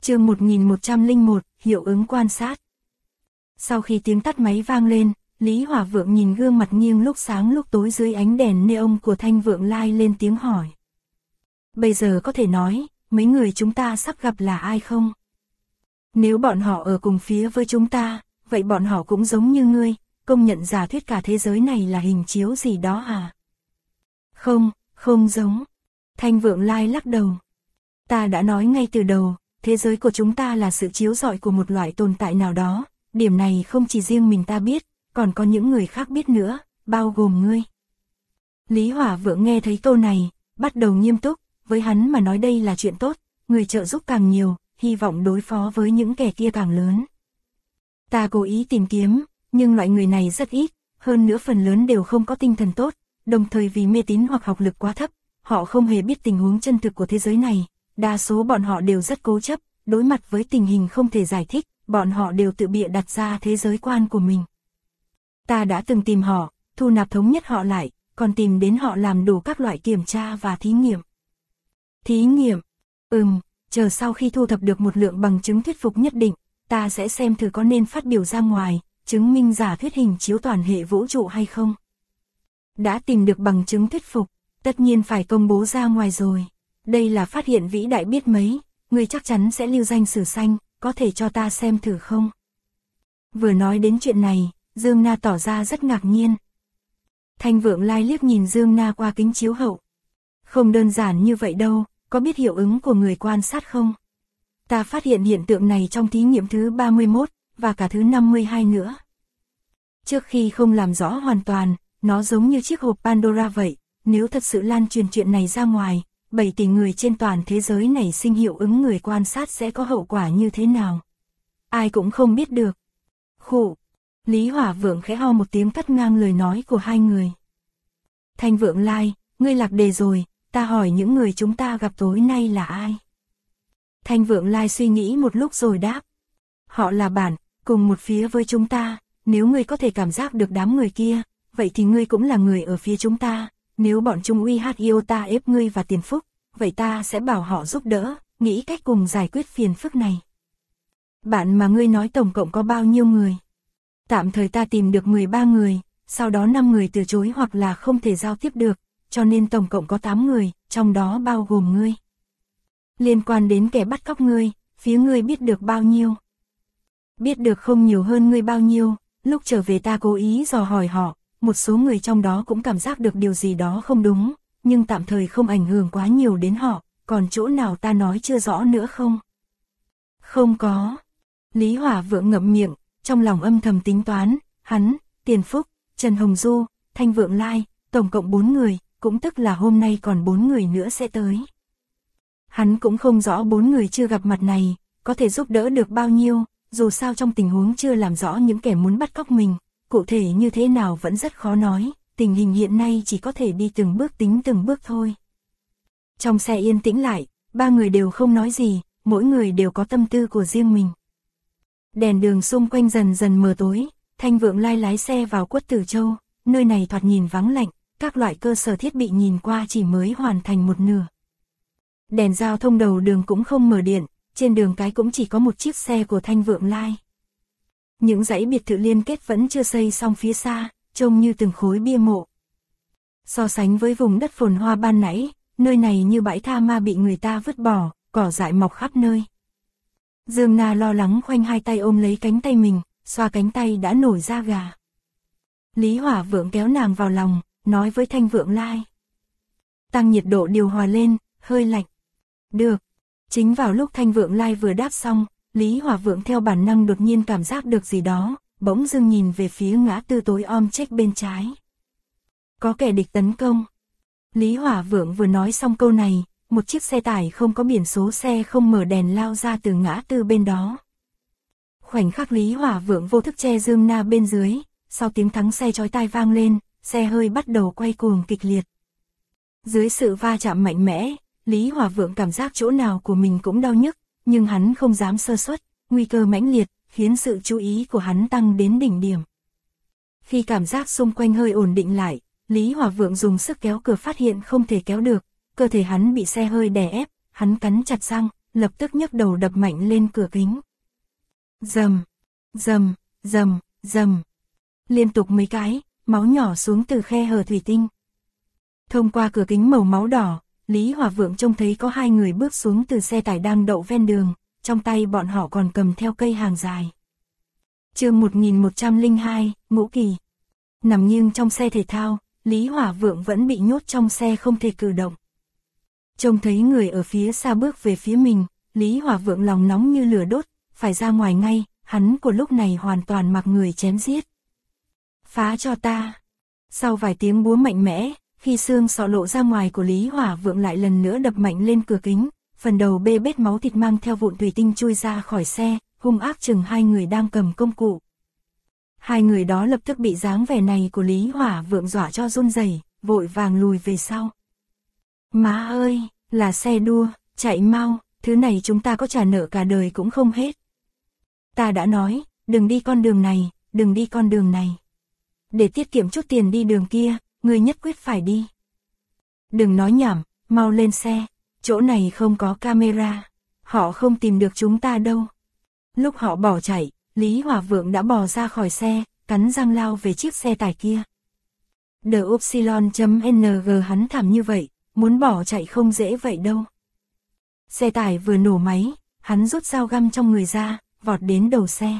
Chương 1101, hiệu ứng quan sát. Sau khi tiếng tắt máy vang lên, Lý Hỏa Vượng nhìn gương mặt nghiêng lúc sáng lúc tối dưới ánh đèn neon của Thanh Vượng Lai lên tiếng hỏi. Bây giờ có thể nói, mấy người chúng ta sắp gặp là ai không? Nếu bọn họ ở cùng phía với chúng ta, vậy bọn họ cũng giống như ngươi, công nhận giả thuyết cả thế giới này là hình chiếu gì đó à? Không, không giống. Thanh Vượng Lai lắc đầu. Ta đã nói ngay từ đầu, thế giới của chúng ta là sự chiếu rọi của một loại tồn tại nào đó, điểm này không chỉ riêng mình ta biết, còn có những người khác biết nữa, bao gồm ngươi. Lý Hỏa Vượng nghe thấy câu này, bắt đầu nghiêm túc, với hắn mà nói đây là chuyện tốt, người trợ giúp càng nhiều, hy vọng đối phó với những kẻ kia càng lớn. Ta cố ý tìm kiếm, nhưng loại người này rất ít, hơn nữa phần lớn đều không có tinh thần tốt, đồng thời vì mê tín hoặc học lực quá thấp, họ không hề biết tình huống chân thực của thế giới này, đa số bọn họ đều rất cố chấp, đối mặt với tình hình không thể giải thích, bọn họ đều tự bịa đặt ra thế giới quan của mình. Ta đã từng tìm họ, thu nạp thống nhất họ lại, còn tìm đến họ làm đủ các loại kiểm tra và thí nghiệm. Thí nghiệm? Chờ sau khi thu thập được một lượng bằng chứng thuyết phục nhất định, ta sẽ xem thử có nên phát biểu ra ngoài, chứng minh giả thuyết hình chiếu toàn hệ vũ trụ hay không. Đã tìm được bằng chứng thuyết phục, tất nhiên phải công bố ra ngoài rồi. Đây là phát hiện vĩ đại biết mấy, người chắc chắn sẽ lưu danh sử xanh, có thể cho ta xem thử không? Vừa nói đến chuyện này, Dương Na tỏ ra rất ngạc nhiên. Thanh Vượng Lai liếc nhìn Dương Na qua kính chiếu hậu. Không đơn giản như vậy đâu, có biết hiệu ứng của người quan sát không? Ta phát hiện hiện tượng này trong thí nghiệm thứ 31, và cả thứ 52 nữa. Trước khi không làm rõ hoàn toàn, nó giống như chiếc hộp Pandora vậy, nếu thật sự lan truyền chuyện này ra ngoài, 7 tỷ người trên toàn thế giới này sinh hiệu ứng người quan sát sẽ có hậu quả như thế nào? Ai cũng không biết được. Khụ. Lý Hỏa Vượng khẽ ho một tiếng cắt ngang lời nói của hai người. Thanh Vượng Lai, ngươi lạc đề rồi, ta hỏi những người chúng ta gặp tối nay là ai? Thanh Vượng Lai suy nghĩ một lúc rồi đáp. Họ là bạn, cùng một phía với chúng ta, nếu ngươi có thể cảm giác được đám người kia, vậy thì ngươi cũng là người ở phía chúng ta, nếu bọn Trung Uy Iota ép ngươi và tiền phúc, vậy ta sẽ bảo họ giúp đỡ, nghĩ cách cùng giải quyết phiền phức này. Bạn mà ngươi nói tổng cộng có bao nhiêu người? Tạm thời ta tìm được 13 người, sau đó 5 người từ chối hoặc là không thể giao tiếp được, cho nên tổng cộng có 8 người, trong đó bao gồm ngươi. Liên quan đến kẻ bắt cóc ngươi, phía ngươi biết được bao nhiêu? Biết được không nhiều hơn ngươi bao nhiêu, lúc trở về ta cố ý dò hỏi họ, một số người trong đó cũng cảm giác được điều gì đó không đúng, nhưng tạm thời không ảnh hưởng quá nhiều đến họ, còn chỗ nào ta nói chưa rõ nữa không? Không có. Lý Hỏa Vượng ngậm miệng, trong lòng âm thầm tính toán, hắn, Tiền Phúc, Trần Hồng Du, Thanh Vượng Lai, tổng cộng 4 người, cũng tức là hôm nay còn 4 người nữa sẽ tới. Hắn cũng không rõ 4 người chưa gặp mặt này, có thể giúp đỡ được bao nhiêu, dù sao trong tình huống chưa làm rõ những kẻ muốn bắt cóc mình, cụ thể như thế nào vẫn rất khó nói, tình hình hiện nay chỉ có thể đi từng bước tính từng bước thôi. Trong xe yên tĩnh lại, 3 người đều không nói gì, mỗi người đều có tâm tư của riêng mình. Đèn đường xung quanh dần dần mờ tối, Thanh Vượng Lai lái xe vào Quất Tử Châu, nơi này thoạt nhìn vắng lạnh, các loại cơ sở thiết bị nhìn qua chỉ mới hoàn thành một nửa. Đèn giao thông đầu đường cũng không mở điện, trên đường cái cũng chỉ có một chiếc xe của Thanh Vượng Lai. Những dãy biệt thự liên kết vẫn chưa xây xong phía xa, trông như từng khối bia mộ. So sánh với vùng đất phồn hoa ban nãy, nơi này như bãi tha ma bị người ta vứt bỏ, cỏ dại mọc khắp nơi. Dương Na lo lắng khoanh hai tay ôm lấy cánh tay mình, xoa cánh tay đã nổi da gà. Lý Hỏa Vượng kéo nàng vào lòng, nói với Thanh Vượng Lai. Tăng nhiệt độ điều hòa lên, hơi lạnh. Được. Chính vào lúc Thanh Vượng Lai vừa đáp xong, Lý Hỏa Vượng theo bản năng đột nhiên cảm giác được gì đó, bỗng dưng nhìn về phía ngã tư tối om chếch bên trái. Có kẻ địch tấn công. Lý Hỏa Vượng vừa nói xong câu này, một chiếc xe tải không có biển số xe không mở đèn lao ra từ ngã tư bên đó. Khoảnh khắc Lý Hỏa Vượng vô thức che Dương Na bên dưới, sau tiếng thắng xe chói tai vang lên, xe hơi bắt đầu quay cuồng kịch liệt. Dưới sự va chạm mạnh mẽ, Lý Hỏa Vượng cảm giác chỗ nào của mình cũng đau nhức, nhưng hắn không dám sơ suất, nguy cơ mãnh liệt, khiến sự chú ý của hắn tăng đến đỉnh điểm. Khi cảm giác xung quanh hơi ổn định lại, Lý Hỏa Vượng dùng sức kéo cửa phát hiện không thể kéo được, cơ thể hắn bị xe hơi đè ép, hắn cắn chặt răng, lập tức nhấc đầu đập mạnh lên cửa kính. Rầm, rầm, rầm, rầm. Liên tục mấy cái, máu nhỏ xuống từ khe hở thủy tinh. Thông qua cửa kính màu máu đỏ, Lý Hòa Vượng trông thấy có 2 người bước xuống từ xe tải đang đậu ven đường, trong tay bọn họ còn cầm theo cây hàng dài. Chương 1102, Ngũ Kỳ. Nằm nghiêng trong xe thể thao, Lý Hòa Vượng vẫn bị nhốt trong xe không thể cử động. Trông thấy người ở phía xa bước về phía mình, Lý Hòa Vượng lòng nóng như lửa đốt, phải ra ngoài ngay, hắn của lúc này hoàn toàn mặc người chém giết. Phá cho ta. Sau vài tiếng búa mạnh mẽ, khi xương sọ lộ ra ngoài của Lý Hòa Vượng lại lần nữa đập mạnh lên cửa kính, phần đầu bê bết máu thịt mang theo vụn thủy tinh chui ra khỏi xe, hung ác chừng 2 người đang cầm công cụ. 2 người đó lập tức bị dáng vẻ này của Lý Hòa Vượng dọa cho run rẩy, vội vàng lùi về sau. Má ơi, là xe đua, chạy mau, thứ này chúng ta có trả nợ cả đời cũng không hết. Ta đã nói, đừng đi con đường này, đừng đi con đường này. Để tiết kiệm chút tiền đi đường kia, ngươi nhất quyết phải đi. Đừng nói nhảm, mau lên xe, chỗ này không có camera, họ không tìm được chúng ta đâu. Lúc họ bỏ chạy, Lý Hòa Vượng đã bò ra khỏi xe, cắn răng lao về chiếc xe tải kia. The Upsilon.ng hắn thảm như vậy, muốn bỏ chạy không dễ vậy đâu. Xe tải vừa nổ máy, hắn rút dao găm trong người ra, vọt đến đầu xe.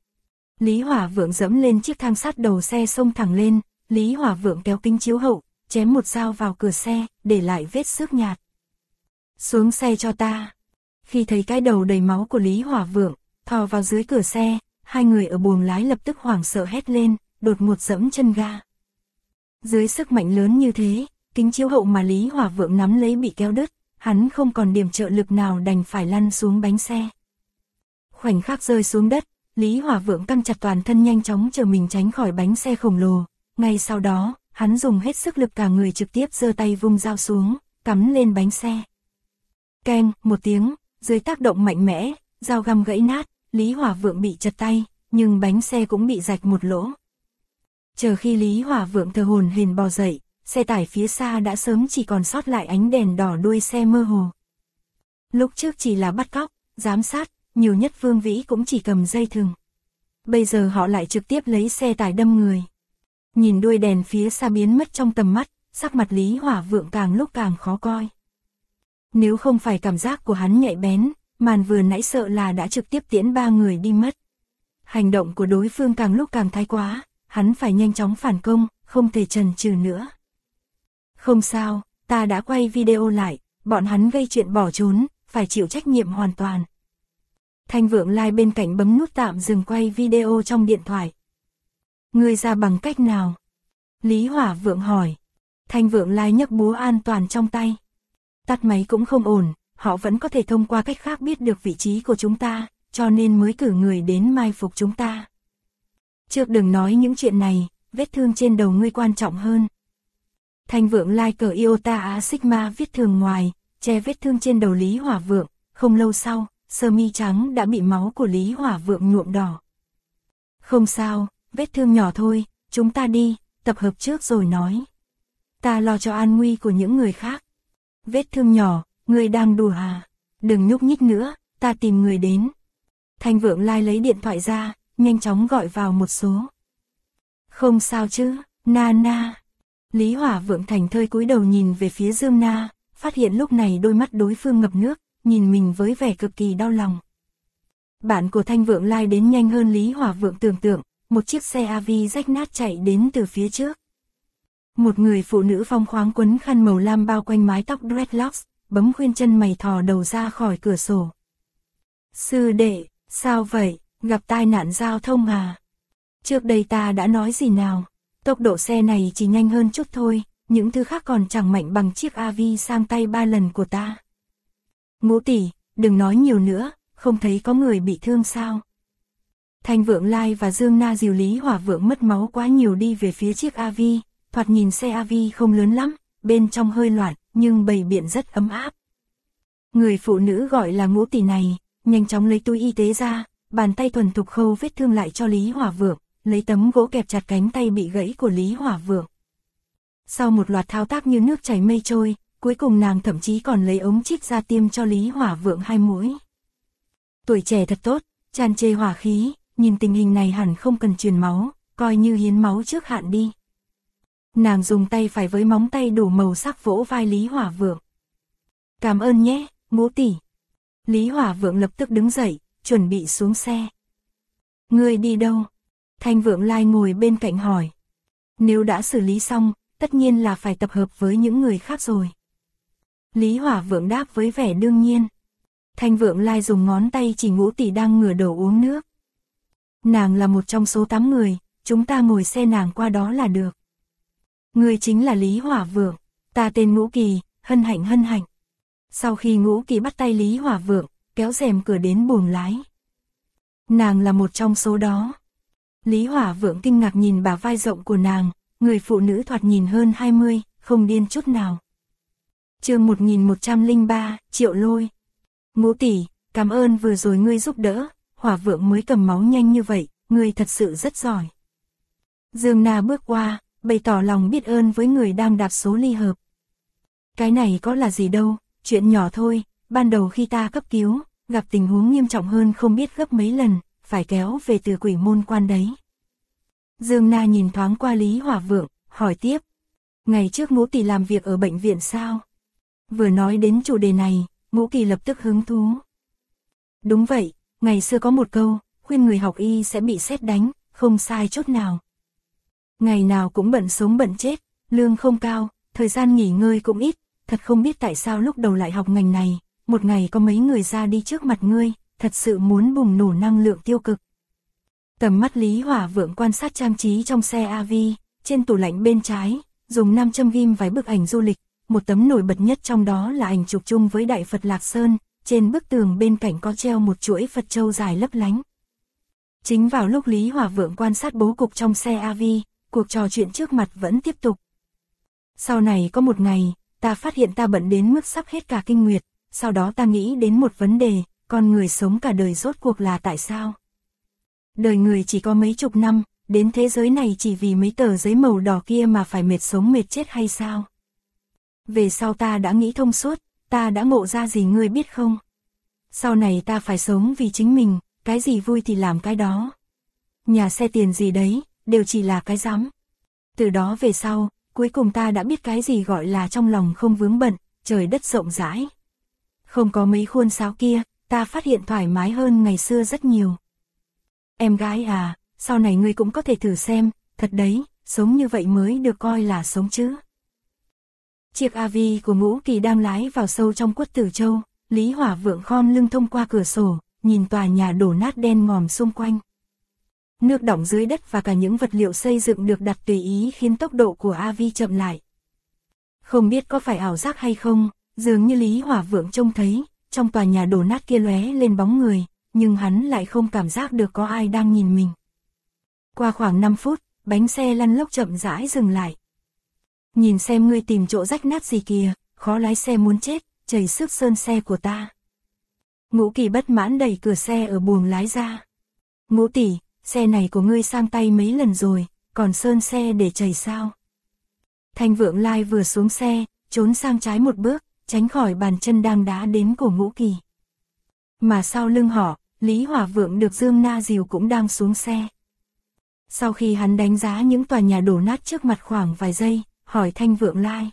Lý Hòa Vượng dẫm lên chiếc thang sắt đầu xe xông thẳng lên, Lý Hòa Vượng kéo kính chiếu hậu, chém một dao vào cửa xe, để lại vết xước nhạt. Xuống xe cho ta. Khi thấy cái đầu đầy máu của Lý Hòa Vượng, thò vào dưới cửa xe, 2 người ở buồng lái lập tức hoảng sợ hét lên, đột ngột giẫm chân ga. Dưới sức mạnh lớn như thế, kính chiếu hậu mà Lý Hòa Vượng nắm lấy bị kéo đứt, hắn không còn điểm trợ lực nào đành phải lăn xuống bánh xe. Khoảnh khắc rơi xuống đất, Lý Hòa Vượng căng chặt toàn thân nhanh chóng chờ mình tránh khỏi bánh xe khổng lồ. Ngay sau đó, hắn dùng hết sức lực cả người trực tiếp giơ tay vung dao xuống, cắm lên bánh xe. Keng, một tiếng, dưới tác động mạnh mẽ, dao găm gãy nát, Lý Hòa Vượng bị chật tay, nhưng bánh xe cũng bị rạch một lỗ. Chờ khi Lý Hòa Vượng thở hổn hển bò dậy, xe tải phía xa đã sớm chỉ còn sót lại ánh đèn đỏ đuôi xe mơ hồ. Lúc trước chỉ là bắt cóc, giám sát, nhiều nhất Vương Vĩ cũng chỉ cầm dây thừng. Bây giờ họ lại trực tiếp lấy xe tải đâm người. Nhìn đuôi đèn phía xa biến mất trong tầm mắt, sắc mặt Lý Hòa Vượng càng lúc càng khó coi. Nếu không phải cảm giác của hắn nhạy bén, màn vừa nãy sợ là đã trực tiếp tiễn 3 người đi mất. Hành động của đối phương càng lúc càng thái quá, hắn phải nhanh chóng phản công, không thể chần chừ nữa. Không sao, ta đã quay video lại, bọn hắn gây chuyện bỏ trốn, phải chịu trách nhiệm hoàn toàn. Thanh Vượng Lai bên cạnh bấm nút tạm dừng quay video trong điện thoại. Ngươi ra bằng cách nào? Lý Hòa Vượng hỏi. Thanh Vượng Lai nhấc búa an toàn trong tay. Tắt máy cũng không ổn, họ vẫn có thể thông qua cách khác biết được vị trí của chúng ta, cho nên mới cử người đến mai phục chúng ta. Trước đừng nói những chuyện này, vết thương trên đầu ngươi quan trọng hơn. Thanh Vượng Lai cờ Iota A Sigma viết thường ngoài, che vết thương trên đầu Lý Hòa Vượng, không lâu sau, sơ mi trắng đã bị máu của Lý Hòa Vượng nhuộm đỏ. Không sao, vết thương nhỏ thôi, chúng ta đi, tập hợp trước rồi nói. Ta lo cho an nguy của những người khác. Vết thương nhỏ, ngươi đang đùa à? Đừng nhúc nhích nữa, ta tìm người đến. Thanh Vượng Lai lấy điện thoại ra, nhanh chóng gọi vào một số. Không sao chứ, Na. Lý Hòa Vượng thành thơi cúi đầu nhìn về phía Dương Na, phát hiện lúc này đôi mắt đối phương ngập nước, nhìn mình với vẻ cực kỳ đau lòng. Bạn của Thanh Vượng Lai đến nhanh hơn Lý Hòa Vượng tưởng tượng, một chiếc xe AV rách nát chạy đến từ phía trước. Một người phụ nữ phóng khoáng quấn khăn màu lam bao quanh mái tóc dreadlocks, bấm khuyên chân mày thò đầu ra khỏi cửa sổ. Sư đệ, sao vậy, gặp tai nạn giao thông à? Trước đây ta đã nói gì nào? Tốc độ xe này chỉ nhanh hơn chút thôi, những thứ khác còn chẳng mạnh bằng chiếc AV sang tay 3 lần của ta. Ngũ tỷ, đừng nói nhiều nữa, không thấy có người bị thương sao? Thanh Vượng Lai và Dương Na dìu Lý Hòa Vượng mất máu quá nhiều đi về phía chiếc AV, thoạt nhìn xe AV không lớn lắm, bên trong hơi loạn, nhưng bầy biện rất ấm áp. Người phụ nữ gọi là Ngũ tỷ này, nhanh chóng lấy túi y tế ra, bàn tay thuần thục khâu vết thương lại cho Lý Hòa Vượng, lấy tấm gỗ kẹp chặt cánh tay bị gãy của Lý Hòa Vượng. Sau một loạt thao tác như nước chảy mây trôi, cuối cùng nàng thậm chí còn lấy ống trích ra tiêm cho Lý Hỏa Vượng 2 mũi. Tuổi trẻ thật tốt, tràn trề hỏa khí, nhìn tình hình này hẳn không cần truyền máu, coi như hiến máu trước hạn đi. Nàng dùng tay phải với móng tay đủ màu sắc vỗ vai Lý Hỏa Vượng. Cảm ơn nhé, Ngũ tỷ. Lý Hỏa Vượng lập tức đứng dậy, chuẩn bị xuống xe. Ngươi đi đâu? Thanh Vượng Lai ngồi bên cạnh hỏi. Nếu đã xử lý xong, tất nhiên là phải tập hợp với những người khác rồi. Lý Hỏa Vượng đáp với vẻ đương nhiên. Thanh Vượng Lai dùng ngón tay chỉ Ngũ tỷ đang ngửa đầu uống nước. Nàng là một trong số 8 người, chúng ta ngồi xe nàng qua đó là được. Ngươi chính là Lý Hỏa Vượng, ta tên Ngũ Kỳ, hân hạnh hân hạnh. Sau khi Ngũ Kỳ bắt tay Lý Hỏa Vượng, kéo rèm cửa đến buồng lái. Nàng là một trong số đó. Lý Hỏa Vượng kinh ngạc nhìn bả vai rộng của nàng, người phụ nữ thoạt nhìn hơn 20, không điên chút nào. Chương 1103, Triệu Lôi. Ngũ tỷ, cảm ơn vừa rồi ngươi giúp đỡ, Hỏa Vượng mới cầm máu nhanh như vậy, ngươi thật sự rất giỏi. Dương Na bước qua, bày tỏ lòng biết ơn với người đang đạp số ly hợp. Cái này có là gì đâu, chuyện nhỏ thôi, ban đầu khi ta cấp cứu, gặp tình huống nghiêm trọng hơn không biết gấp mấy lần, phải kéo về từ Quỷ Môn Quan đấy. Dương Na nhìn thoáng qua Lý Hỏa Vượng, hỏi tiếp. Ngày trước Ngũ tỷ làm việc ở bệnh viện sao? Vừa nói đến chủ đề này, Ngũ Kỳ lập tức hứng thú. Đúng vậy, ngày xưa có một câu, khuyên người học y sẽ bị sét đánh, không sai chút nào. Ngày nào cũng bận sống bận chết, lương không cao, thời gian nghỉ ngơi cũng ít, thật không biết tại sao lúc đầu lại học ngành này, một ngày có mấy người ra đi trước mặt ngươi, thật sự muốn bùng nổ năng lượng tiêu cực. Tầm mắt Lý Hỏa Vượng quan sát trang trí trong xe AV, trên tủ lạnh bên trái, dùng nam châm ghim vài bức ảnh du lịch, một tấm nổi bật nhất trong đó là ảnh chụp chung với Đại Phật Lạc Sơn, trên bức tường bên cạnh có treo một chuỗi Phật châu dài lấp lánh. Chính vào lúc Lý Hỏa Vượng quan sát bố cục trong xe AV, cuộc trò chuyện trước mặt vẫn tiếp tục. Sau này có một ngày, ta phát hiện ta bận đến mức sắp hết cả kinh nguyệt, sau đó ta nghĩ đến một vấn đề, con người sống cả đời rốt cuộc là tại sao? Đời người chỉ có mấy chục năm, đến thế giới này chỉ vì mấy tờ giấy màu đỏ kia mà phải mệt sống mệt chết hay sao? Về sau ta đã nghĩ thông suốt, ta đã ngộ ra gì ngươi biết không? Sau này ta phải sống vì chính mình, cái gì vui thì làm cái đó. Nhà xe tiền gì đấy, đều chỉ là cái rắm. Từ đó về sau, cuối cùng ta đã biết cái gì gọi là trong lòng không vướng bận, trời đất rộng rãi. Không có mấy khuôn sáo kia, ta phát hiện thoải mái hơn ngày xưa rất nhiều. Em gái à, sau này ngươi cũng có thể thử xem, thật đấy, sống như vậy mới được coi là sống chứ. Chiếc AV của Ngũ Kỳ đang lái vào sâu trong Quất Tử Châu, Lý Hỏa Vượng khom lưng thông qua cửa sổ, nhìn tòa nhà đổ nát đen ngòm xung quanh. Nước đọng dưới đất và cả những vật liệu xây dựng được đặt tùy ý khiến tốc độ của AV chậm lại. Không biết có phải ảo giác hay không, dường như Lý Hỏa Vượng trông thấy, trong tòa nhà đổ nát kia lóe lên bóng người, nhưng hắn lại không cảm giác được có ai đang nhìn mình. Qua khoảng 5 phút, bánh xe lăn lóc chậm rãi dừng lại. Nhìn xem ngươi tìm chỗ rách nát gì kìa, khó lái xe muốn chết, chảy xước sơn xe của ta. Ngũ Kỳ bất mãn đẩy cửa xe ở buồng lái ra. Ngũ tỷ, xe này của ngươi sang tay mấy lần rồi, còn sơn xe để chảy sao? Thanh Vượng Lai vừa xuống xe, trốn sang trái một bước, tránh khỏi bàn chân đang đá đến cổ Ngũ Kỳ. Mà sau lưng họ, Lý Hỏa Vượng được Dương Na dìu cũng đang xuống xe. Sau khi hắn đánh giá những tòa nhà đổ nát trước mặt khoảng vài giây, hỏi Thanh Vượng Lai.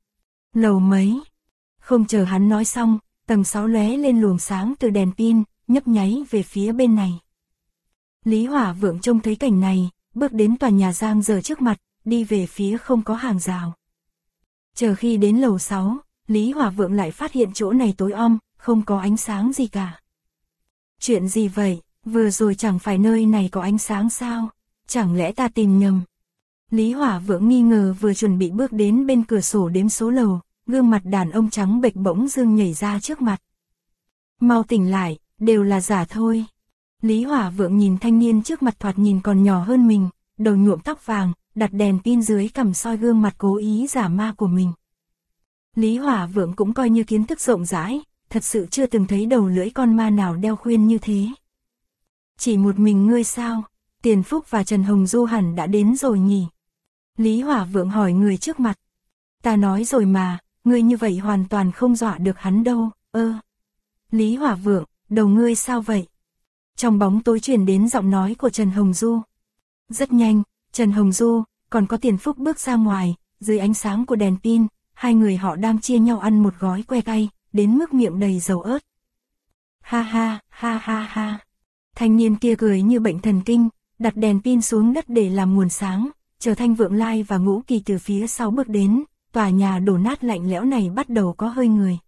Lầu mấy? Không chờ hắn nói xong, tầng 6 lóe lên luồng sáng từ đèn pin, nhấp nháy về phía bên này. Lý Hỏa Vượng trông thấy cảnh này, bước đến tòa nhà giang dở trước mặt, đi về phía không có hàng rào. Chờ khi đến lầu 6, Lý Hỏa Vượng lại phát hiện chỗ này tối om, không có ánh sáng gì cả. Chuyện gì vậy, vừa rồi chẳng phải nơi này có ánh sáng sao, chẳng lẽ ta tìm nhầm? Lý Hỏa Vượng nghi ngờ vừa chuẩn bị bước đến bên cửa sổ đếm số lầu, gương mặt đàn ông trắng bệch bỗng dưng nhảy ra trước mặt. Mau tỉnh lại, đều là giả thôi. Lý Hỏa Vượng nhìn thanh niên trước mặt thoạt nhìn còn nhỏ hơn mình, đầu nhuộm tóc vàng, đặt đèn pin dưới cằm soi gương mặt cố ý giả ma của mình. Lý Hỏa Vượng cũng coi như kiến thức rộng rãi, thật sự chưa từng thấy đầu lưỡi con ma nào đeo khuyên như thế. Chỉ một mình ngươi sao? Tiền Phúc và Trần Hồng Du hẳn đã đến rồi nhỉ? Lý Hỏa Vượng hỏi người trước mặt. Ta nói rồi mà, ngươi như vậy hoàn toàn không dọa được hắn đâu, Lý Hỏa Vượng, đầu ngươi sao vậy? Trong bóng tối truyền đến giọng nói của Trần Hồng Du. Rất nhanh, Trần Hồng Du, còn có Tiền Phúc bước ra ngoài, dưới ánh sáng của đèn pin, hai người họ đang chia nhau ăn một gói que cay, đến mức miệng đầy dầu ớt. Ha ha, ha ha ha. Thanh niên kia cười như bệnh thần kinh, đặt đèn pin xuống đất để làm nguồn sáng, chờ Thanh Vượng Lai và Ngũ Kỳ từ phía sau bước đến, tòa nhà đổ nát lạnh lẽo này bắt đầu có hơi người.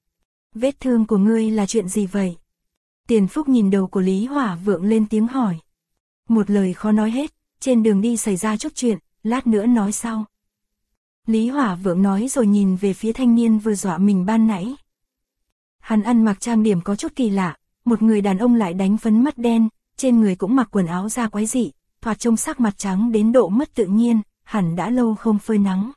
Vết thương của ngươi là chuyện gì vậy? Tiền Phúc nhìn đầu của Lý Hỏa Vượng lên tiếng hỏi. Một lời khó nói hết, trên đường đi xảy ra chút chuyện, lát nữa nói sau. Lý Hỏa Vượng nói rồi nhìn về phía thanh niên vừa dọa mình ban nãy. Hắn ăn mặc trang điểm có chút kỳ lạ, một người đàn ông lại đánh phấn mắt đen, trên người cũng mặc quần áo da quái dị, thoạt trông sắc mặt trắng đến độ mất tự nhiên, hẳn đã lâu không phơi nắng.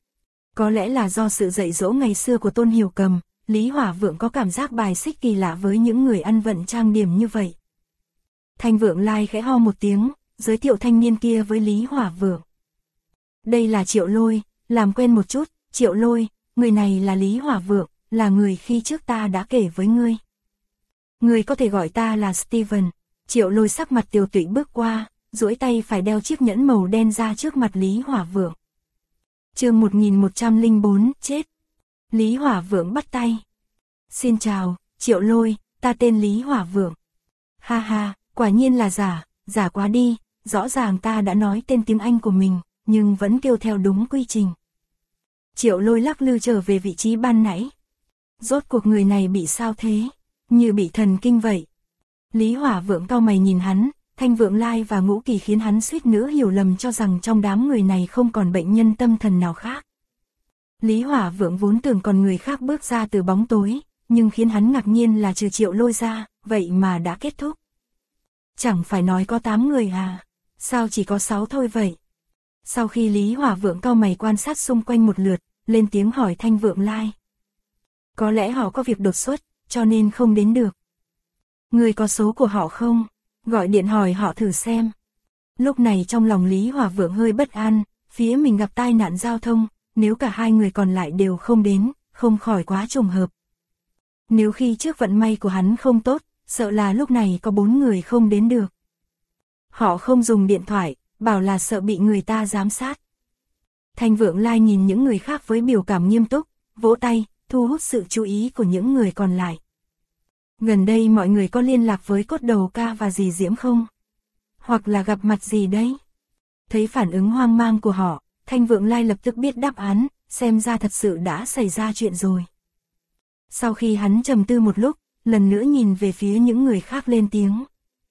Có lẽ là do sự dạy dỗ ngày xưa của Tôn Hiểu Cầm, Lý Hỏa Vượng có cảm giác bài xích kỳ lạ với những người ăn vận trang điểm như vậy. Thanh Vượng Lai khẽ ho một tiếng, giới thiệu thanh niên kia với Lý Hỏa Vượng. Đây là Triệu Lôi, làm quen một chút, Triệu Lôi, người này là Lý Hỏa Vượng, là người khi trước ta đã kể với ngươi. Ngươi có thể gọi ta là Steven. Triệu Lôi sắc mặt tiều tụy bước qua, duỗi tay phải đeo chiếc nhẫn màu đen ra trước mặt Lý Hỏa Vượng. Chương 1104, chết. Lý Hỏa Vượng bắt tay. Xin chào, Triệu Lôi, ta tên Lý Hỏa Vượng. Ha ha, quả nhiên là giả quá đi, rõ ràng ta đã nói tên tiếng Anh của mình, nhưng vẫn kêu theo đúng quy trình. Triệu Lôi lắc lư trở về vị trí ban nãy. Rốt cuộc người này bị sao thế? Như bị thần kinh vậy. Lý Hỏa Vượng cau mày nhìn hắn, Thanh Vượng Lai và Ngũ Kỳ khiến hắn suýt nữa hiểu lầm cho rằng trong đám người này không còn bệnh nhân tâm thần nào khác. Lý Hỏa Vượng vốn tưởng còn người khác bước ra từ bóng tối, nhưng khiến hắn ngạc nhiên là trừ Triệu Lôi ra, vậy mà đã kết thúc. Chẳng phải nói có 8 người à? Sao chỉ có 6 thôi vậy? Sau khi Lý Hỏa Vượng cau mày quan sát xung quanh một lượt, lên tiếng hỏi Thanh Vượng Lai. Có lẽ họ có việc đột xuất, cho nên không đến được. Người có số của họ không? Gọi điện hỏi họ thử xem. Lúc này trong lòng Lý Hỏa Vượng hơi bất an, phía mình gặp tai nạn giao thông, nếu cả hai người còn lại đều không đến, không khỏi quá trùng hợp. Nếu khi trước vận may của hắn không tốt, sợ là lúc này có 4 người không đến được. Họ không dùng điện thoại, bảo là sợ bị người ta giám sát. Thanh Vượng Lai nhìn những người khác với biểu cảm nghiêm túc, vỗ tay, thu hút sự chú ý của những người còn lại. Gần đây mọi người có liên lạc với Cốt Đầu Ca và dì Diễm không? Hoặc là gặp mặt gì đấy? Thấy phản ứng hoang mang của họ, Thanh Vượng Lai lập tức biết đáp án, xem ra thật sự đã xảy ra chuyện rồi. Sau khi hắn trầm tư một lúc, lần nữa nhìn về phía những người khác lên tiếng.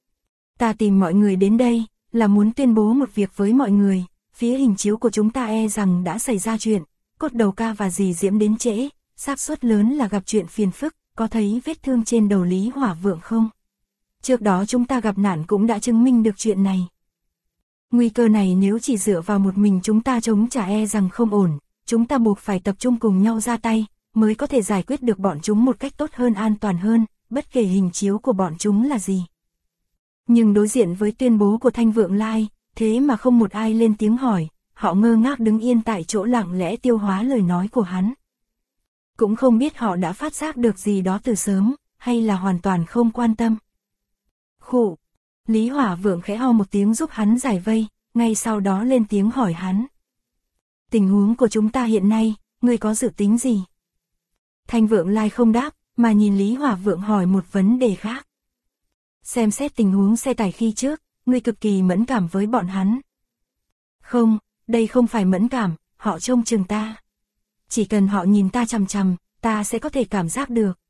Ta tìm mọi người đến đây, là muốn tuyên bố một việc với mọi người, phía hình chiếu của chúng ta e rằng đã xảy ra chuyện, Cốt Đầu Ca và dì Diễm đến trễ, xác suất lớn là gặp chuyện phiền phức, có thấy vết thương trên đầu Lý Hỏa Vượng không? Trước đó chúng ta gặp nạn cũng đã chứng minh được chuyện này. Nguy cơ này nếu chỉ dựa vào một mình chúng ta chống trả e rằng không ổn, chúng ta buộc phải tập trung cùng nhau ra tay, mới có thể giải quyết được bọn chúng một cách tốt hơn an toàn hơn, bất kể hình chiếu của bọn chúng là gì. Nhưng đối diện với tuyên bố của Thanh Vượng Lai, thế mà không một ai lên tiếng hỏi, họ ngơ ngác đứng yên tại chỗ lặng lẽ tiêu hóa lời nói của hắn. Cũng không biết họ đã phát giác được gì đó từ sớm, hay là hoàn toàn không quan tâm. Khụ, Lý Hỏa Vượng khẽ ho một tiếng giúp hắn giải vây, ngay sau đó lên tiếng hỏi hắn. Tình huống của chúng ta hiện nay, ngươi có dự tính gì? Thanh Vượng Lai không đáp, mà nhìn Lý Hỏa Vượng hỏi một vấn đề khác. Xem xét tình huống xe tải khi trước, ngươi cực kỳ mẫn cảm với bọn hắn. Không, đây không phải mẫn cảm, họ trông chừng ta. Chỉ cần họ nhìn ta chằm chằm, ta sẽ có thể cảm giác được.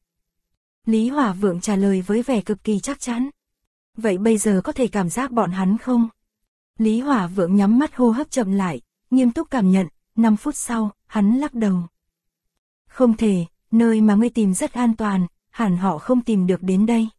Lý Hỏa Vượng trả lời với vẻ cực kỳ chắc chắn. Vậy bây giờ có thể cảm giác bọn hắn không? Lý Hỏa Vượng nhắm mắt hô hấp chậm lại, nghiêm túc cảm nhận, 5 phút sau, hắn lắc đầu. Không thể, nơi mà ngươi tìm rất an toàn, hẳn họ không tìm được đến đây.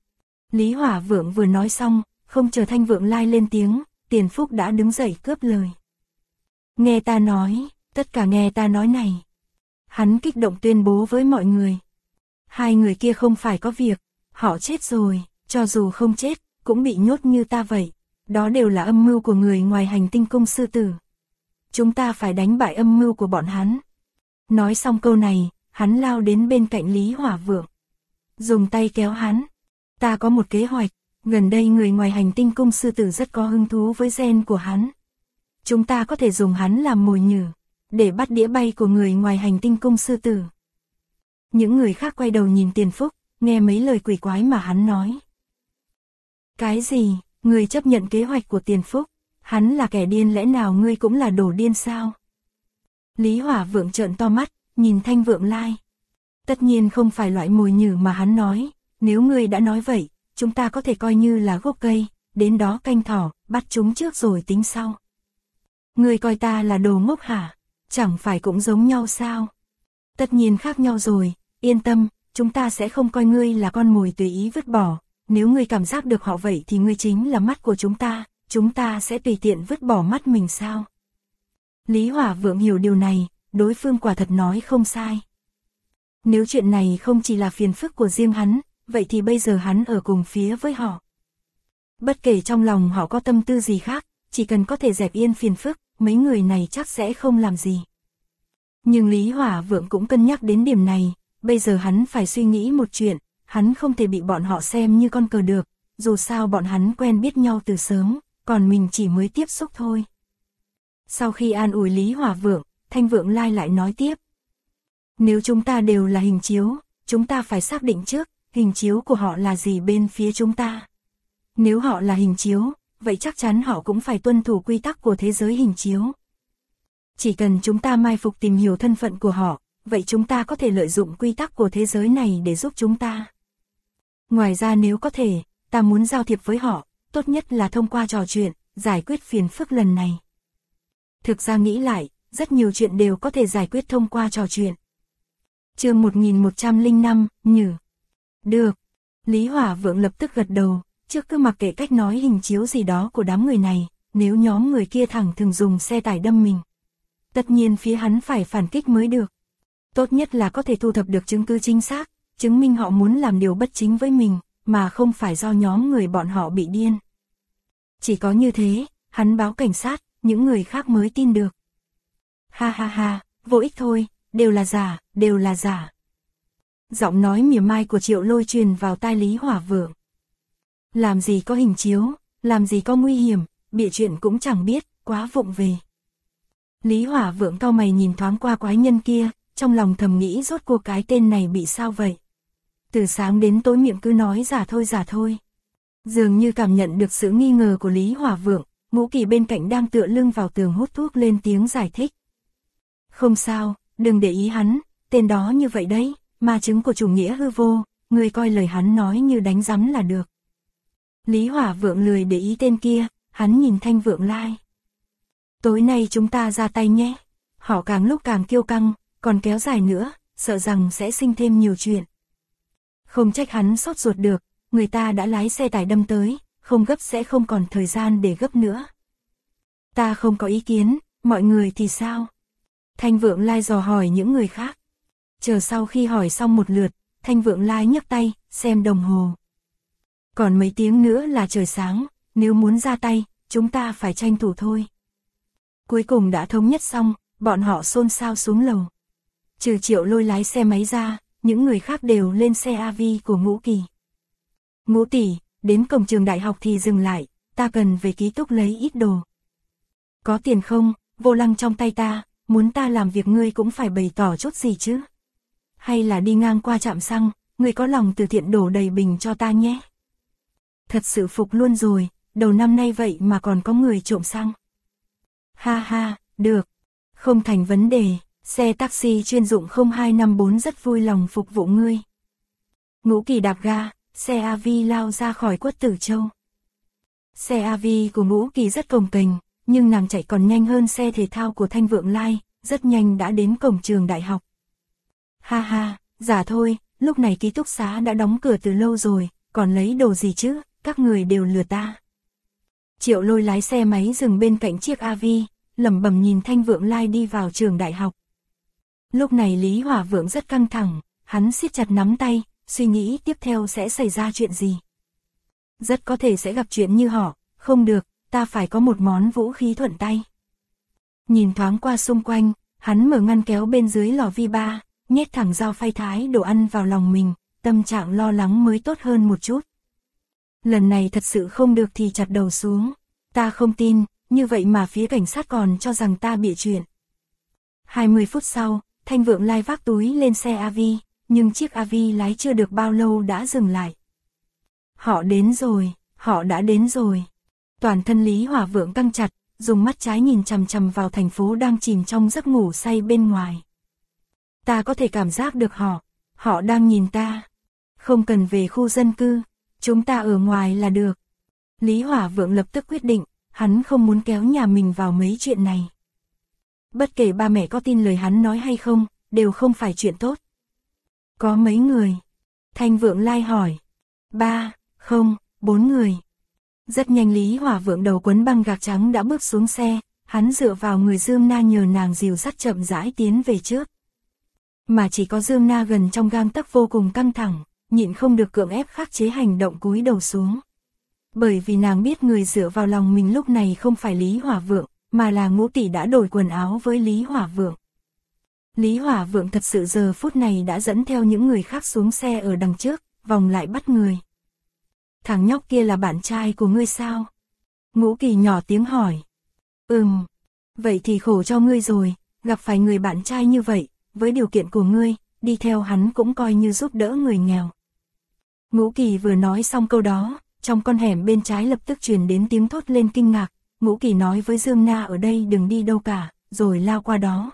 Lý Hỏa Vượng vừa nói xong, không chờ Thanh Vượng Lai lên tiếng, Tiền Phúc đã đứng dậy cướp lời. Nghe ta nói, tất cả nghe ta nói này. Hắn kích động tuyên bố với mọi người. Hai người kia không phải có việc, họ chết rồi, cho dù không chết, cũng bị nhốt như ta vậy. Đó đều là âm mưu của người ngoài hành tinh cung sư tử. Chúng ta phải đánh bại âm mưu của bọn hắn. Nói xong câu này, hắn lao đến bên cạnh Lý Hỏa Vượng. Dùng tay kéo hắn. Ta có một kế hoạch, gần đây người ngoài hành tinh cung sư tử rất có hứng thú với gen của hắn. Chúng ta có thể dùng hắn làm mồi nhử, để bắt đĩa bay của người ngoài hành tinh cung sư tử. Những người khác quay đầu nhìn Tiền Phúc, nghe mấy lời quỷ quái mà hắn nói. Cái gì, người chấp nhận kế hoạch của Tiền Phúc? Hắn là kẻ điên, lẽ nào ngươi cũng là đồ điên sao? Lý Hỏa Vượng trợn to mắt, nhìn Thanh Vượng Lai. Tất nhiên không phải loại mồi nhử mà hắn nói, nếu ngươi đã nói vậy, chúng ta có thể coi như là gốc cây, đến đó canh thỏ, bắt chúng trước rồi tính sau. Ngươi coi ta là đồ ngốc hả? Chẳng phải cũng giống nhau sao? Tất nhiên khác nhau rồi, yên tâm, chúng ta sẽ không coi ngươi là con mồi tùy ý vứt bỏ, nếu ngươi cảm giác được họ vậy thì ngươi chính là mắt của chúng ta sẽ tùy tiện vứt bỏ mắt mình sao? Lý Hỏa Vượng hiểu điều này, đối phương quả thật nói không sai. Nếu chuyện này không chỉ là phiền phức của riêng hắn, vậy thì bây giờ hắn ở cùng phía với họ. Bất kể trong lòng họ có tâm tư gì khác, chỉ cần có thể dẹp yên phiền phức, mấy người này chắc sẽ không làm gì. Nhưng Lý Hỏa Vượng cũng cân nhắc đến điểm này, bây giờ hắn phải suy nghĩ một chuyện, hắn không thể bị bọn họ xem như con cờ được, dù sao bọn hắn quen biết nhau từ sớm, còn mình chỉ mới tiếp xúc thôi. Sau khi an ủi Lý Hỏa Vượng, Thanh Vượng Lai lại nói tiếp. Nếu chúng ta đều là hình chiếu, chúng ta phải xác định trước, hình chiếu của họ là gì bên phía chúng ta. Nếu họ là hình chiếu, vậy chắc chắn họ cũng phải tuân thủ quy tắc của thế giới hình chiếu. Chỉ cần chúng ta mai phục tìm hiểu thân phận của họ, vậy chúng ta có thể lợi dụng quy tắc của thế giới này để giúp chúng ta. Ngoài ra nếu có thể, ta muốn giao thiệp với họ, tốt nhất là thông qua trò chuyện, giải quyết phiền phức lần này. Thực ra nghĩ lại, rất nhiều chuyện đều có thể giải quyết thông qua trò chuyện. Chương 1105, nhử. Được. Lý Hỏa Vượng lập tức gật đầu, trước cứ mặc kệ cách nói hình chiếu gì đó của đám người này, nếu nhóm người kia thẳng thường dùng xe tải đâm mình. Tất nhiên phía hắn phải phản kích mới được. Tốt nhất là có thể thu thập được chứng cứ chính xác, chứng minh họ muốn làm điều bất chính với mình, mà không phải do nhóm người bọn họ bị điên. Chỉ có như thế, hắn báo cảnh sát, những người khác mới tin được. Ha ha ha, vô ích thôi, đều là giả, đều là giả. Giọng nói mỉa mai của Triệu Lôi truyền vào tai Lý Hỏa Vượng. Làm gì có hình chiếu, làm gì có nguy hiểm, bịa chuyện cũng chẳng biết, quá vụng về. Lý Hỏa Vượng cau mày nhìn thoáng qua quái nhân kia, trong lòng thầm nghĩ rốt cuộc cái tên này bị sao vậy. Từ sáng đến tối miệng cứ nói giả thôi. Dường như cảm nhận được sự nghi ngờ của Lý Hỏa Vượng, Ngũ Kỳ bên cạnh đang tựa lưng vào tường hút thuốc lên tiếng giải thích. Không sao, đừng để ý hắn, tên đó như vậy đấy, ma chứng của chủ nghĩa hư vô, người coi lời hắn nói như đánh rắm là được. Lý Hỏa Vượng lười để ý tên kia, hắn nhìn Thanh Vượng Lai. Tối nay chúng ta ra tay nhé. Họ càng lúc càng kiêu căng, còn kéo dài nữa, sợ rằng sẽ sinh thêm nhiều chuyện. Không trách hắn sốt ruột được, người ta đã lái xe tải đâm tới, không gấp sẽ không còn thời gian để gấp nữa. Ta không có ý kiến, mọi người thì sao? Thanh Vượng Lai dò hỏi những người khác. Chờ sau khi hỏi xong một lượt, Thanh Vượng Lai nhấc tay, xem đồng hồ. Còn mấy tiếng nữa là trời sáng, nếu muốn ra tay, chúng ta phải tranh thủ thôi. Cuối cùng đã thống nhất xong, bọn họ xôn xao xuống lầu. Trừ Triệu Lôi lái xe máy ra, những người khác đều lên xe AV của Ngũ Kỳ. Ngũ tỷ, đến cổng trường đại học thì dừng lại, ta cần về ký túc lấy ít đồ. Có tiền không, vô lăng trong tay ta, muốn ta làm việc ngươi cũng phải bày tỏ chút gì chứ. Hay là đi ngang qua trạm xăng, ngươi có lòng từ thiện đổ đầy bình cho ta nhé. Thật sự phục luôn rồi, đầu năm nay vậy mà còn có người trộm xăng. Ha ha, được, không thành vấn đề, xe taxi chuyên dụng 0254 rất vui lòng phục vụ ngươi. Ngũ Kỳ đạp ga, xe AV lao ra khỏi Quất Tử Châu. Xe AV của Ngũ Kỳ rất cồng kềnh, nhưng nàng chạy còn nhanh hơn xe thể thao của Thanh Vượng Lai, rất nhanh đã đến cổng trường đại học. Ha ha, giả thôi, lúc này ký túc xá đã đóng cửa từ lâu rồi, còn lấy đồ gì chứ, các người đều lừa ta. Triệu Lôi lái xe máy dừng bên cạnh chiếc AV, lẩm bẩm nhìn Thanh Vượng Lai đi vào trường đại học. Lúc này Lý Hỏa Vượng rất căng thẳng, hắn siết chặt nắm tay, suy nghĩ tiếp theo sẽ xảy ra chuyện gì. Rất có thể sẽ gặp chuyện như họ, không được, ta phải có một món vũ khí thuận tay. Nhìn thoáng qua xung quanh, hắn mở ngăn kéo bên dưới lò vi ba, nhét thẳng dao phay thái đồ ăn vào lòng mình, tâm trạng lo lắng mới tốt hơn một chút. Lần này thật sự không được thì chặt đầu xuống. Ta không tin, như vậy mà phía cảnh sát còn cho rằng ta bịa chuyện. 20 phút sau, Thanh Vượng Lai vác túi lên xe AV, nhưng chiếc AV lái chưa được bao lâu đã dừng lại. Họ đến rồi, họ đã đến rồi. Toàn thân Lý Hỏa Vượng căng chặt, dùng mắt trái nhìn chằm chằm vào thành phố đang chìm trong giấc ngủ say bên ngoài. Ta có thể cảm giác được họ đang nhìn ta. Không cần về khu dân cư, chúng ta ở ngoài là được. Lý Hỏa Vượng lập tức quyết định, hắn không muốn kéo nhà mình vào mấy chuyện này. Bất kể ba mẹ có tin lời hắn nói hay không, đều không phải chuyện tốt. Có mấy người? Thanh Vượng Lai hỏi. 3, không, 4 người. Rất nhanh Lý Hỏa Vượng đầu quấn băng gạc trắng đã bước xuống xe, hắn dựa vào người Dương Na nhờ nàng dìu dắt chậm rãi tiến về trước. Mà chỉ có Dương Na gần trong gang tấc vô cùng căng thẳng, nhịn không được cưỡng ép khắc chế hành động cúi đầu xuống. Bởi vì nàng biết người dựa vào lòng mình lúc này không phải Lý Hỏa Vượng, mà là Ngũ Tỷ đã đổi quần áo với Lý Hỏa Vượng. Lý Hỏa Vượng thật sự giờ phút này đã dẫn theo những người khác xuống xe ở đằng trước, vòng lại bắt người. Thằng nhóc kia là bạn trai của ngươi sao? Ngũ Kỳ nhỏ tiếng hỏi. Vậy thì khổ cho ngươi rồi, gặp phải người bạn trai như vậy, với điều kiện của ngươi, đi theo hắn cũng coi như giúp đỡ người nghèo. Ngũ Kỳ vừa nói xong câu đó, trong con hẻm bên trái lập tức truyền đến tiếng thốt lên kinh ngạc. Ngũ Kỳ nói với Dương Na ở đây đừng đi đâu cả, rồi lao qua đó.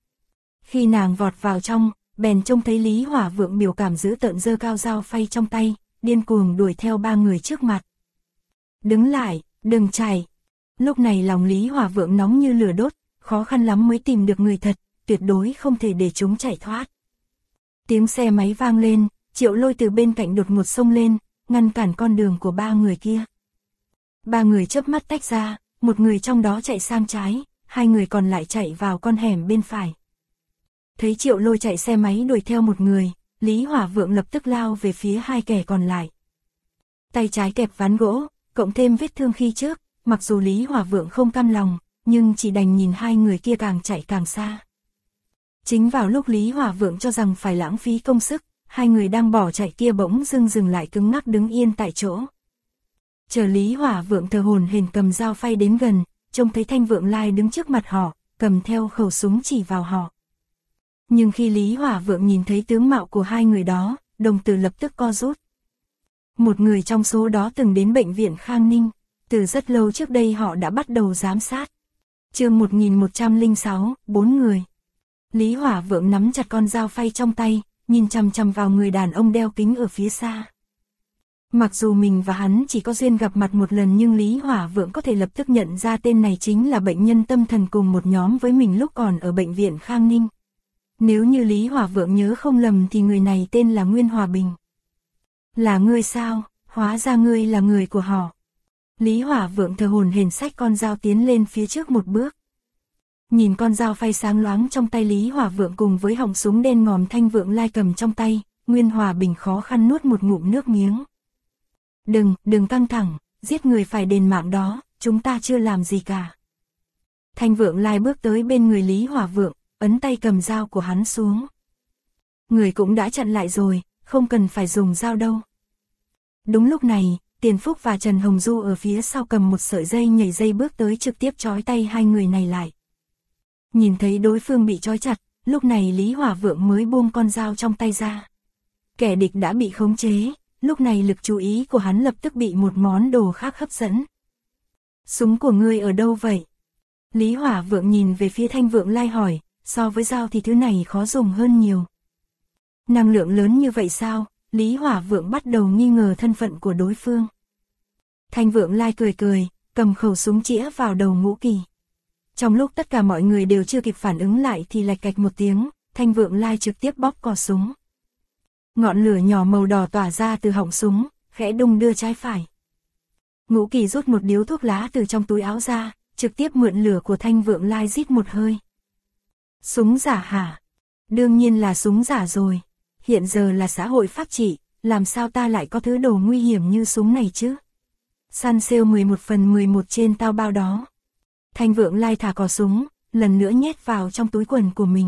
Khi nàng vọt vào trong, bèn trông thấy Lý Hỏa Vượng biểu cảm dữ tợn giơ cao dao phay trong tay, điên cuồng đuổi theo 3 người trước mặt. Đứng lại, đừng chạy. Lúc này lòng Lý Hỏa Vượng nóng như lửa đốt, khó khăn lắm mới tìm được người thật, tuyệt đối không thể để chúng chạy thoát. Tiếng xe máy vang lên, Triệu Lôi từ bên cạnh đột ngột xông lên, ngăn cản con đường của 3 người kia. 3 người chớp mắt tách ra, một người trong đó chạy sang trái, 2 người còn lại chạy vào con hẻm bên phải. Thấy Triệu Lôi chạy xe máy đuổi theo một người, Lý Hỏa Vượng lập tức lao về phía 2 kẻ còn lại. Tay trái kẹp ván gỗ, cộng thêm vết thương khi trước, mặc dù Lý Hỏa Vượng không cam lòng, nhưng chỉ đành nhìn 2 người kia càng chạy càng xa. Chính vào lúc Lý Hỏa Vượng cho rằng phải lãng phí công sức, 2 người đang bỏ chạy kia bỗng dưng dừng lại cứng ngắc đứng yên tại chỗ. Chờ Lý Hỏa Vượng thờ hổn hển cầm dao phay đến gần, trông thấy Thanh Vượng Lai đứng trước mặt họ, cầm theo khẩu súng chỉ vào họ. Nhưng khi Lý Hỏa Vượng nhìn thấy tướng mạo của 2 người đó, đồng tử lập tức co rút. Một người trong số đó từng đến bệnh viện Khang Ninh, từ rất lâu trước đây họ đã bắt đầu giám sát. Chương 1106, 4 người. Lý Hỏa Vượng nắm chặt con dao phay trong tay, nhìn chằm chằm vào người đàn ông đeo kính ở phía xa. Mặc dù mình và hắn chỉ có duyên gặp mặt một lần nhưng Lý Hỏa Vượng có thể lập tức nhận ra tên này chính là bệnh nhân tâm thần cùng một nhóm với mình lúc còn ở bệnh viện Khang Ninh. Nếu như Lý Hỏa Vượng nhớ không lầm thì người này tên là Nguyên Hòa Bình. Là ngươi sao? Hóa ra ngươi là người của họ. Lý Hỏa Vượng thờ hổn hển xách con dao tiến lên phía trước một bước. Nhìn con dao phay sáng loáng trong tay Lý Hỏa Vượng cùng với họng súng đen ngòm Thanh Vượng Lai cầm trong tay, Nguyên Hòa Bình khó khăn nuốt một ngụm nước miếng. Đừng căng thẳng, giết người phải đền mạng đó, chúng ta chưa làm gì cả. Thanh Vượng Lai bước tới bên người Lý Hỏa Vượng, ấn tay cầm dao của hắn xuống. Người cũng đã chặn lại rồi, không cần phải dùng dao đâu. Đúng lúc này, Tiền Phúc và Trần Hồng Du ở phía sau cầm một sợi dây nhảy dây bước tới trực tiếp trói tay 2 người này lại. Nhìn thấy đối phương bị trói chặt, lúc này Lý Hỏa Vượng mới buông con dao trong tay ra. Kẻ địch đã bị khống chế, lúc này lực chú ý của hắn lập tức bị một món đồ khác hấp dẫn. Súng của ngươi ở đâu vậy? Lý Hỏa Vượng nhìn về phía Thanh Vượng Lai hỏi, so với dao thì thứ này khó dùng hơn nhiều. Năng lượng lớn như vậy sao? Lý Hỏa Vượng bắt đầu nghi ngờ thân phận của đối phương. Thanh Vượng Lai cười, cầm khẩu súng chĩa vào đầu Ngũ Kỳ. Trong lúc tất cả mọi người đều chưa kịp phản ứng lại thì lạch cạch một tiếng, Thanh Vượng Lai trực tiếp bóp cò súng. Ngọn lửa nhỏ màu đỏ tỏa ra từ họng súng, khẽ đung đưa trái phải. Ngũ Kỳ rút một điếu thuốc lá từ trong túi áo ra, trực tiếp mượn lửa của Thanh Vượng Lai rít một hơi. Súng giả hả? Đương nhiên là súng giả rồi. Hiện giờ là xã hội pháp trị, làm sao ta lại có thứ đồ nguy hiểm như súng này chứ? Săn sale 11/11 trên tao bao đó. Thanh Vượng Lai thả cò súng, lần nữa nhét vào trong túi quần của mình.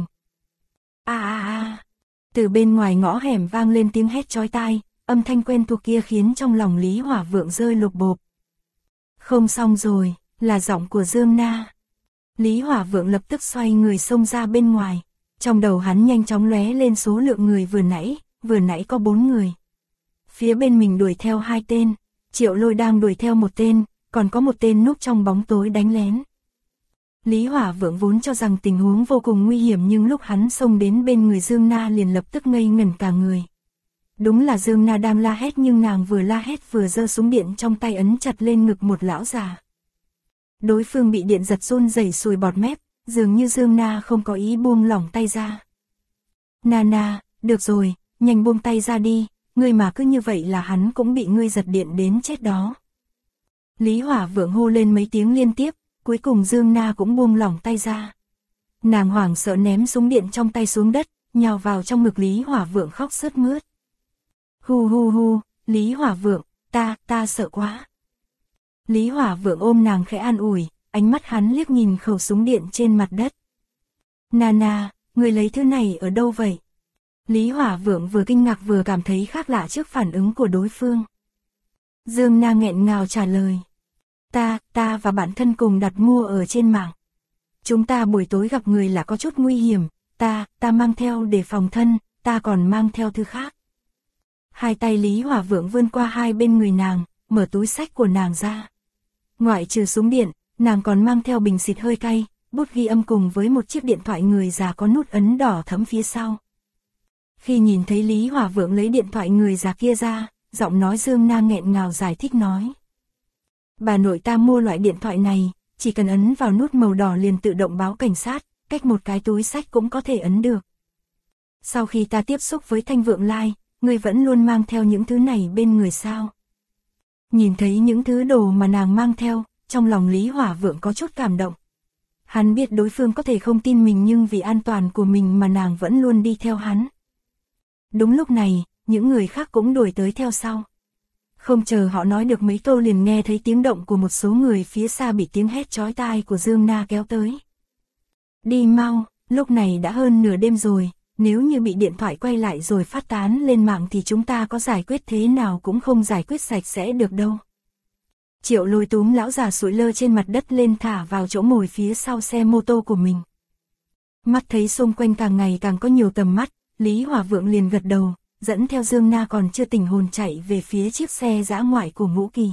Từ bên ngoài ngõ hẻm vang lên tiếng hét chói tai, âm thanh quen thuộc kia khiến trong lòng Lý Hỏa Vượng rơi lục bộp. Không xong rồi, là giọng của Dương Na. Lý Hỏa Vượng lập tức xoay người xông ra bên ngoài. Trong đầu hắn nhanh chóng lóe lên số lượng người vừa nãy có 4 người. Phía bên mình đuổi theo 2 tên, Triệu Lôi đang đuổi theo 1 tên, còn có 1 tên núp trong bóng tối đánh lén. Lý Hỏa Vượng vốn cho rằng tình huống vô cùng nguy hiểm, nhưng lúc hắn xông đến bên người Dương Na liền lập tức ngây ngẩn cả người. Đúng là Dương Na đang la hét, nhưng nàng vừa la hét vừa giơ súng điện trong tay ấn chặt lên ngực một lão già. Đối phương bị điện giật run rẩy sùi bọt mép, dường như Dương Na không có ý buông lỏng tay ra. Na, được rồi, nhanh buông tay ra đi, ngươi mà cứ như vậy là hắn cũng bị ngươi giật điện đến chết đó. Lý Hỏa Vượng hô lên mấy tiếng liên tiếp, cuối cùng Dương Na cũng buông lỏng tay ra. Nàng hoảng sợ ném súng điện trong tay xuống đất, nhào vào trong ngực Lý Hỏa Vượng khóc sướt mướt. Hu, Lý Hỏa Vượng, ta sợ quá. Lý Hỏa Vượng ôm nàng khẽ an ủi, ánh mắt hắn liếc nhìn khẩu súng điện trên mặt đất. Na, người lấy thứ này ở đâu vậy? Lý Hỏa Vượng vừa kinh ngạc vừa cảm thấy khác lạ trước phản ứng của đối phương. Dương Na nghẹn ngào trả lời. Ta và bản thân cùng đặt mua ở trên mạng. Chúng ta buổi tối gặp người là có chút nguy hiểm, ta mang theo để phòng thân, ta còn mang theo thứ khác. Hai tay Lý Hỏa Vượng vươn qua hai bên người nàng, mở túi xách của nàng ra. Ngoại trừ súng điện, nàng còn mang theo bình xịt hơi cay, bút ghi âm cùng với một chiếc điện thoại người già có nút ấn đỏ thẫm phía sau. Khi nhìn thấy Lý Hỏa Vượng lấy điện thoại người già kia ra, giọng nói Dương Na nghẹn ngào giải thích nói. Bà nội ta mua loại điện thoại này, chỉ cần ấn vào nút màu đỏ liền tự động báo cảnh sát, cách một cái túi xách cũng có thể ấn được. Sau khi ta tiếp xúc với Thanh Vượng Lai, ngươi vẫn luôn mang theo những thứ này bên người sao? Nhìn thấy những thứ đồ mà nàng mang theo, trong lòng Lý Hỏa Vượng có chút cảm động. Hắn biết đối phương có thể không tin mình, nhưng vì an toàn của mình mà nàng vẫn luôn đi theo hắn. Đúng lúc này, những người khác cũng đuổi tới theo sau. Không chờ họ nói được mấy câu liền nghe thấy tiếng động của một số người phía xa, bị tiếng hét chói tai của Dương Na kéo tới. Đi mau, lúc này đã hơn nửa đêm rồi, nếu như bị điện thoại quay lại rồi phát tán lên mạng thì chúng ta có giải quyết thế nào cũng không giải quyết sạch sẽ được đâu. Triệu Lôi túm lão già sụi lơ trên mặt đất lên thả vào chỗ ngồi phía sau xe mô tô của mình. Mắt thấy xung quanh càng ngày càng có nhiều tầm mắt, Lý Hỏa Vượng liền gật đầu, dẫn theo Dương Na còn chưa tỉnh hồn chạy về phía chiếc xe dã ngoại của Ngũ Kỳ.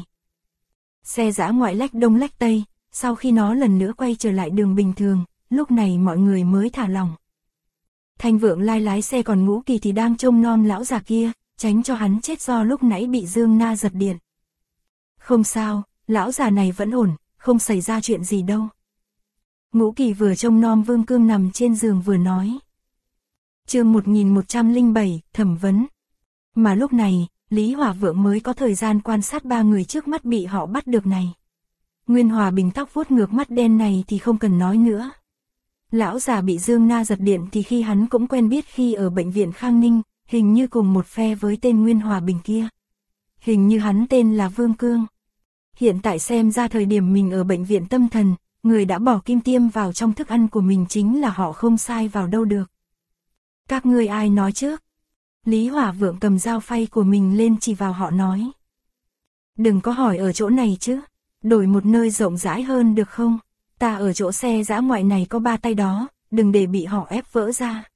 Xe dã ngoại lách đông lách tây, sau khi nó lần nữa quay trở lại đường bình thường, lúc này mọi người mới thả lỏng. Thanh Vượng Lai lái xe, còn Ngũ Kỳ thì đang trông nom lão già kia, tránh cho hắn chết do lúc nãy bị Dương Na giật điện. Không sao, lão già này vẫn ổn, không xảy ra chuyện gì đâu. Ngũ Kỳ vừa trông nom Vương Cương nằm trên giường vừa nói. Chương 1107, thẩm vấn. Mà lúc này, Lý Hỏa Vượng mới có thời gian quan sát ba người trước mắt bị họ bắt được này. Nguyên Hòa Bình tóc vuốt ngược mắt đen này thì không cần nói nữa. Lão già bị Dương Na giật điện thì khi hắn cũng quen biết khi ở bệnh viện Khang Ninh, hình như cùng một phe với tên Nguyên Hòa Bình kia. Hình như hắn tên là Vương Cương. Hiện tại xem ra thời điểm mình ở bệnh viện tâm thần, người đã bỏ kim tiêm vào trong thức ăn của mình chính là họ, không sai vào đâu được. Các ngươi ai nói trước? Lý Hỏa Vượng cầm dao phay của mình lên chỉ vào họ nói. Đừng có hỏi ở chỗ này chứ, đổi một nơi rộng rãi hơn được không? Ta ở chỗ xe dã ngoại này có 3 tay đó, đừng để bị họ ép vỡ ra.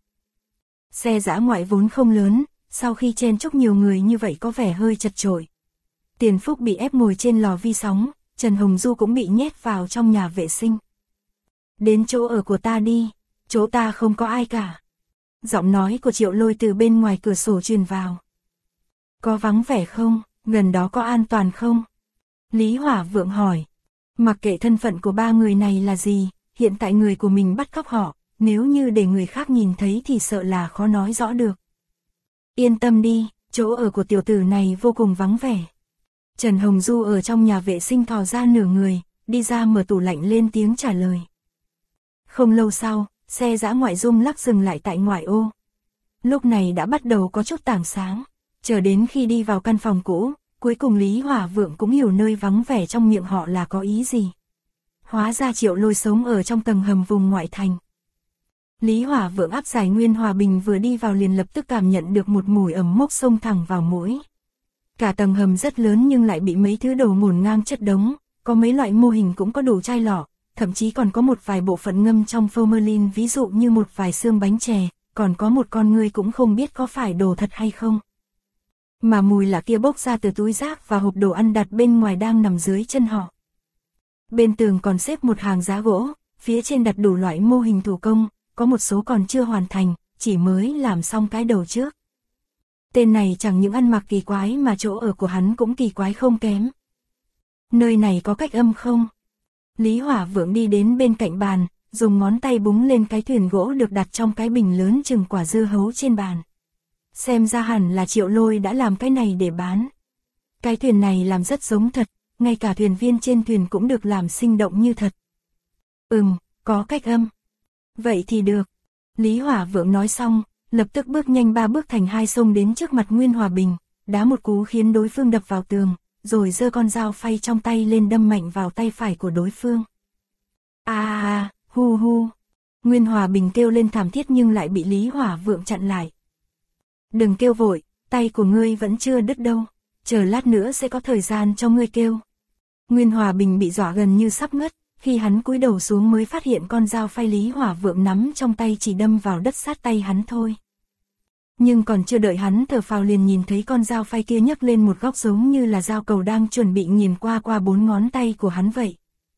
Xe dã ngoại vốn không lớn, sau khi chen chúc nhiều người như vậy có vẻ hơi chật chội. Tiền Phúc bị ép ngồi trên lò vi sóng, Trần Hồng Du cũng bị nhét vào trong nhà vệ sinh. Đến chỗ ở của ta đi, chỗ ta không có ai cả. Giọng nói của Triệu Lôi từ bên ngoài cửa sổ truyền vào. Có vắng vẻ không, gần đó có an toàn không? Lý Hỏa Vượng hỏi. Mặc kệ thân phận của ba người này là gì, hiện tại người của mình bắt cóc họ, nếu như để người khác nhìn thấy thì sợ là khó nói rõ được. Yên tâm đi, chỗ ở của tiểu tử này vô cùng vắng vẻ. Trần Hồng Du ở trong nhà vệ sinh thò ra nửa người, đi ra mở tủ lạnh lên tiếng trả lời. Không lâu sau, xe dã ngoại rung lắc dừng lại tại ngoại ô. Lúc này đã bắt đầu có chút tảng sáng, chờ đến khi đi vào căn phòng cũ, cuối cùng Lý Hỏa Vượng cũng hiểu nơi vắng vẻ trong miệng họ là có ý gì. Hóa ra Triệu Lôi sống ở trong tầng hầm vùng ngoại thành. Lý Hỏa Vượng áp giải Nguyên Hòa Bình vừa đi vào liền lập tức cảm nhận được một mùi ẩm mốc xông thẳng vào mũi. Cả tầng hầm rất lớn nhưng lại bị mấy thứ đồ ngổn ngang chất đống, có mấy loại mô hình cũng có đủ chai lọ, thậm chí còn có một vài bộ phận ngâm trong formalin, ví dụ như một vài xương bánh chè, còn có một con ngươi cũng không biết có phải đồ thật hay không. Mà mùi lạ kia bốc ra từ túi rác và hộp đồ ăn đặt bên ngoài đang nằm dưới chân họ. Bên tường còn xếp một hàng giá gỗ, phía trên đặt đủ loại mô hình thủ công, có một số còn chưa hoàn thành, chỉ mới làm xong cái đầu trước. Tên này chẳng những ăn mặc kỳ quái mà chỗ ở của hắn cũng kỳ quái không kém. Nơi này có cách âm không? Lý Hỏa Vượng đi đến bên cạnh bàn, dùng ngón tay búng lên cái thuyền gỗ được đặt trong cái bình lớn chừng quả dưa hấu trên bàn. Xem ra hẳn là Triệu Lôi đã làm cái này để bán. Cái thuyền này làm rất giống thật, ngay cả thuyền viên trên thuyền cũng được làm sinh động như thật. Có cách âm. Vậy thì được. Lý Hỏa Vượng nói xong, lập tức bước nhanh 3 bước thành 2 xông đến trước mặt Nguyên Hòa Bình, đá một cú khiến đối phương đập vào tường, rồi giơ con dao phay trong tay lên đâm mạnh vào tay phải của đối phương. Hu hu. Nguyên Hòa Bình kêu lên thảm thiết nhưng lại bị Lý Hỏa Vượng chặn lại. Đừng kêu vội, tay của ngươi vẫn chưa đứt đâu, chờ lát nữa sẽ có thời gian cho ngươi kêu. Nguyên Hòa Bình bị dọa gần như sắp ngất, khi hắn cúi đầu xuống mới phát hiện con dao phay Lý Hỏa Vượng nắm trong tay chỉ đâm vào đất sát tay hắn thôi. Nhưng còn chưa đợi hắn thở phào liền nhìn thấy con dao phay kia nhấc lên một góc giống như là dao cầu đang chuẩn bị nghiền qua 4 ngón tay của hắn vậy.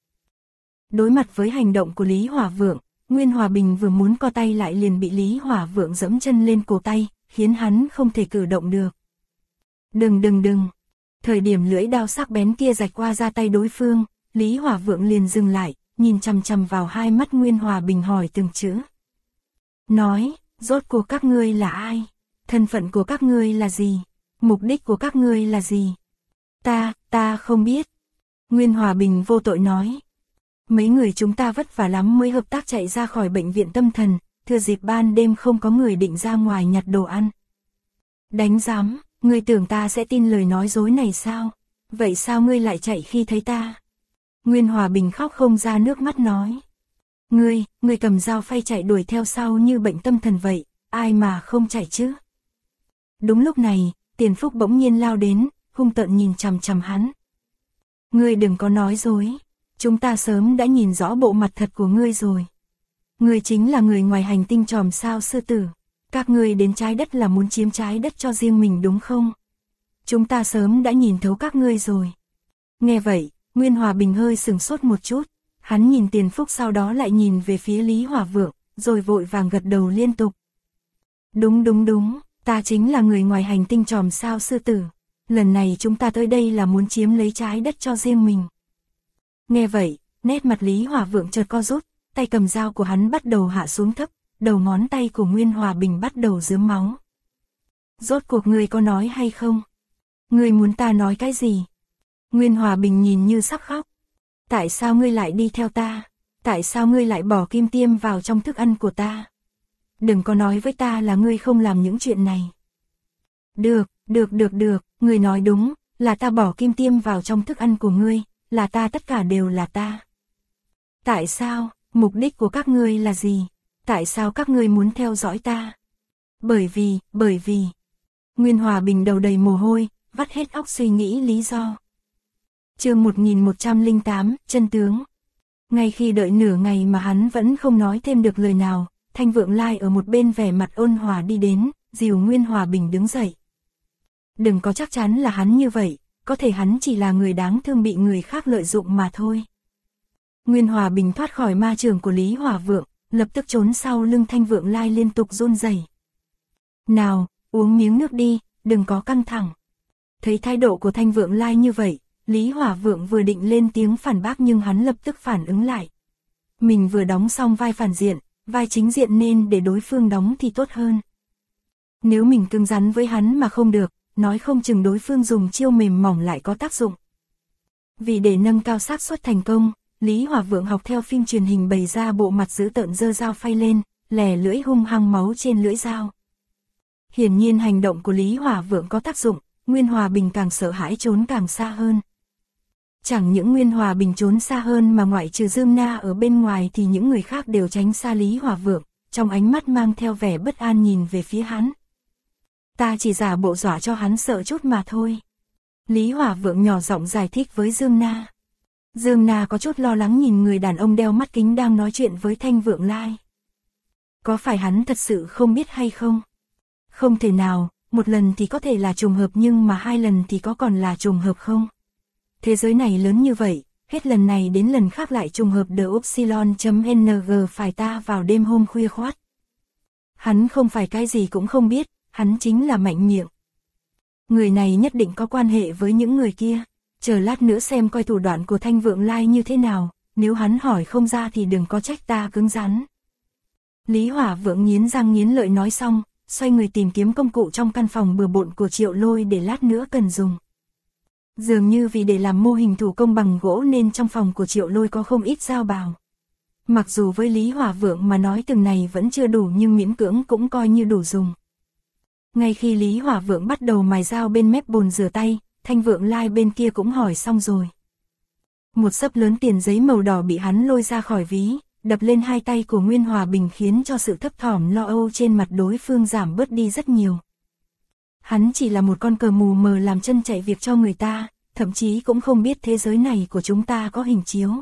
Đối mặt với hành động của Lý Hỏa Vượng, Nguyên Hòa Bình vừa muốn co tay lại liền bị Lý Hỏa Vượng giẫm chân lên cổ tay, khiến hắn không thể cử động được. Đừng. Thời điểm lưỡi đao sắc bén kia rạch qua da tay đối phương, Lý Hỏa Vượng liền dừng lại, nhìn chằm chằm vào hai mắt Nguyên Hòa Bình hỏi từng chữ. Nói, rốt cuộc các ngươi là ai? Thân phận của các ngươi là gì? Mục đích của các ngươi là gì? Ta không biết. Nguyên Hòa Bình vô tội nói. Mấy người chúng ta vất vả lắm mới hợp tác chạy ra khỏi bệnh viện tâm thần, thừa dịp ban đêm không có người định ra ngoài nhặt đồ ăn. Đánh giám, ngươi tưởng ta sẽ tin lời nói dối này sao? Vậy sao ngươi lại chạy khi thấy ta? Nguyên Hòa Bình khóc không ra nước mắt nói. Ngươi cầm dao phay chạy đuổi theo sau như bệnh tâm thần vậy, ai mà không chạy chứ? Đúng lúc này, Tiền Phúc bỗng nhiên lao đến, hung tợn nhìn chằm chằm hắn. Ngươi đừng có nói dối, chúng ta sớm đã nhìn rõ bộ mặt thật của ngươi rồi. Ngươi chính là người ngoài hành tinh Chòm Sao Sư Tử, các ngươi đến trái đất là muốn chiếm trái đất cho riêng mình đúng không? Chúng ta sớm đã nhìn thấu các ngươi rồi. Nghe vậy, Nguyên Hòa Bình hơi sửng sốt một chút, hắn nhìn Tiền Phúc sau đó lại nhìn về phía Lý Hỏa Vượng, rồi vội vàng gật đầu liên tục. Đúng, ta chính là người ngoài hành tinh Chòm Sao Sư Tử, lần này chúng ta tới đây là muốn chiếm lấy trái đất cho riêng mình. Nghe vậy, nét mặt Lý Hỏa Vượng chợt co rút, tay cầm dao của hắn bắt đầu hạ xuống thấp, đầu ngón tay của Nguyên Hòa Bình bắt đầu rớm máu. Rốt cuộc ngươi có nói hay không? Ngươi muốn ta nói cái gì? Nguyên Hòa Bình nhìn như sắp khóc. Tại sao ngươi lại đi theo ta? Tại sao ngươi lại bỏ kim tiêm vào trong thức ăn của ta? Đừng có nói với ta là ngươi không làm những chuyện này. Được, ngươi nói đúng, là ta bỏ kim tiêm vào trong thức ăn của ngươi, là ta, tất cả đều là ta. Tại sao? Mục đích của các ngươi là gì? Tại sao các ngươi muốn theo dõi ta? Bởi vì... Nguyên Hòa Bình đầu đầy mồ hôi, vắt hết óc suy nghĩ lý do. Chương 1108, chân tướng. Ngay khi đợi nửa ngày mà hắn vẫn không nói thêm được lời nào, Thanh Vượng Lai ở một bên vẻ mặt ôn hòa đi đến, dìu Nguyên Hòa Bình đứng dậy. Đừng có chắc chắn là hắn như vậy, có thể hắn chỉ là người đáng thương bị người khác lợi dụng mà thôi. Nguyên Hòa Bình thoát khỏi ma trường của Lý Hỏa Vượng, lập tức trốn sau lưng Thanh Vượng Lai liên tục run rẩy. Nào, uống miếng nước đi, đừng có căng thẳng. Thấy thái độ của Thanh Vượng Lai như vậy, Lý Hỏa Vượng vừa định lên tiếng phản bác nhưng hắn lập tức phản ứng lại. Mình vừa đóng xong vai phản diện, vai chính diện nên để đối phương đóng thì tốt hơn. Nếu mình cứng rắn với hắn mà không được, nói không chừng đối phương dùng chiêu mềm mỏng lại có tác dụng. Vì để nâng cao xác suất thành công, Lý Hỏa Vượng học theo phim truyền hình bày ra bộ mặt dữ tợn giơ dao phay lên, lè lưỡi hung hăng máu trên lưỡi dao. Hiển nhiên hành động của Lý Hỏa Vượng có tác dụng, Nguyên Hòa Bình càng sợ hãi trốn càng xa hơn. Chẳng những Nguyên Hòa Bình trốn xa hơn mà ngoại trừ Dương Na ở bên ngoài thì những người khác đều tránh xa Lý Hòa Vượng, trong ánh mắt mang theo vẻ bất an nhìn về phía hắn. Ta chỉ giả bộ dọa cho hắn sợ chút mà thôi. Lý Hòa Vượng nhỏ giọng giải thích với Dương Na. Dương Na có chút lo lắng nhìn người đàn ông đeo mắt kính đang nói chuyện với Thanh Vượng Lai. Có phải hắn thật sự không biết hay không? Không thể nào, một lần thì có thể là trùng hợp nhưng mà 2 lần thì có còn là trùng hợp không? Thế giới này lớn như vậy, hết lần này đến lần khác lại trùng hợp The Upsilon.ng phải ta vào đêm hôm khuya khoát. Hắn không phải cái gì cũng không biết, hắn chính là mạnh miệng. Người này nhất định có quan hệ với những người kia, chờ lát nữa xem coi thủ đoạn của Thanh Vượng Lai như thế nào, nếu hắn hỏi không ra thì đừng có trách ta cứng rắn. Lý Hòa Vượng nghiến răng nghiến lợi nói xong, xoay người tìm kiếm công cụ trong căn phòng bừa bộn của Triệu Lôi để lát nữa cần dùng. Dường như vì để làm mô hình thủ công bằng gỗ nên trong phòng của Triệu Lôi có không ít dao bào. Mặc dù với Lý Hòa Vượng mà nói từng này vẫn chưa đủ nhưng miễn cưỡng cũng coi như đủ dùng. Ngay khi Lý Hòa Vượng bắt đầu mài dao bên mép bồn rửa tay, Thanh Vượng Lai bên kia cũng hỏi xong rồi. Một xấp lớn tiền giấy màu đỏ bị hắn lôi ra khỏi ví, đập lên 2 tay của Nguyên Hòa Bình khiến cho sự thấp thỏm lo âu trên mặt đối phương giảm bớt đi rất nhiều. Hắn chỉ là một con cờ mù mờ làm chân chạy việc cho người ta, thậm chí cũng không biết thế giới này của chúng ta có hình chiếu.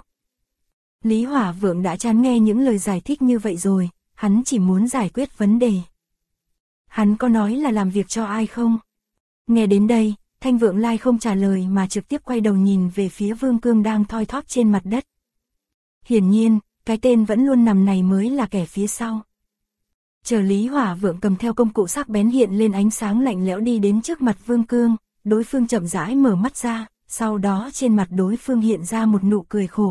Lý Hòa Vượng đã chán nghe những lời giải thích như vậy rồi, hắn chỉ muốn giải quyết vấn đề. Hắn có nói là làm việc cho ai không? Nghe đến đây, Thanh Vượng Lai không trả lời mà trực tiếp quay đầu nhìn về phía Vương Cương đang thoi thóp trên mặt đất. Hiển nhiên, cái tên vẫn luôn nằm này mới là kẻ phía sau. Chờ Lý Hòa Vượng cầm theo công cụ sắc bén hiện lên ánh sáng lạnh lẽo đi đến trước mặt Vương Cương, đối phương chậm rãi mở mắt ra, sau đó trên mặt đối phương hiện ra một nụ cười khổ.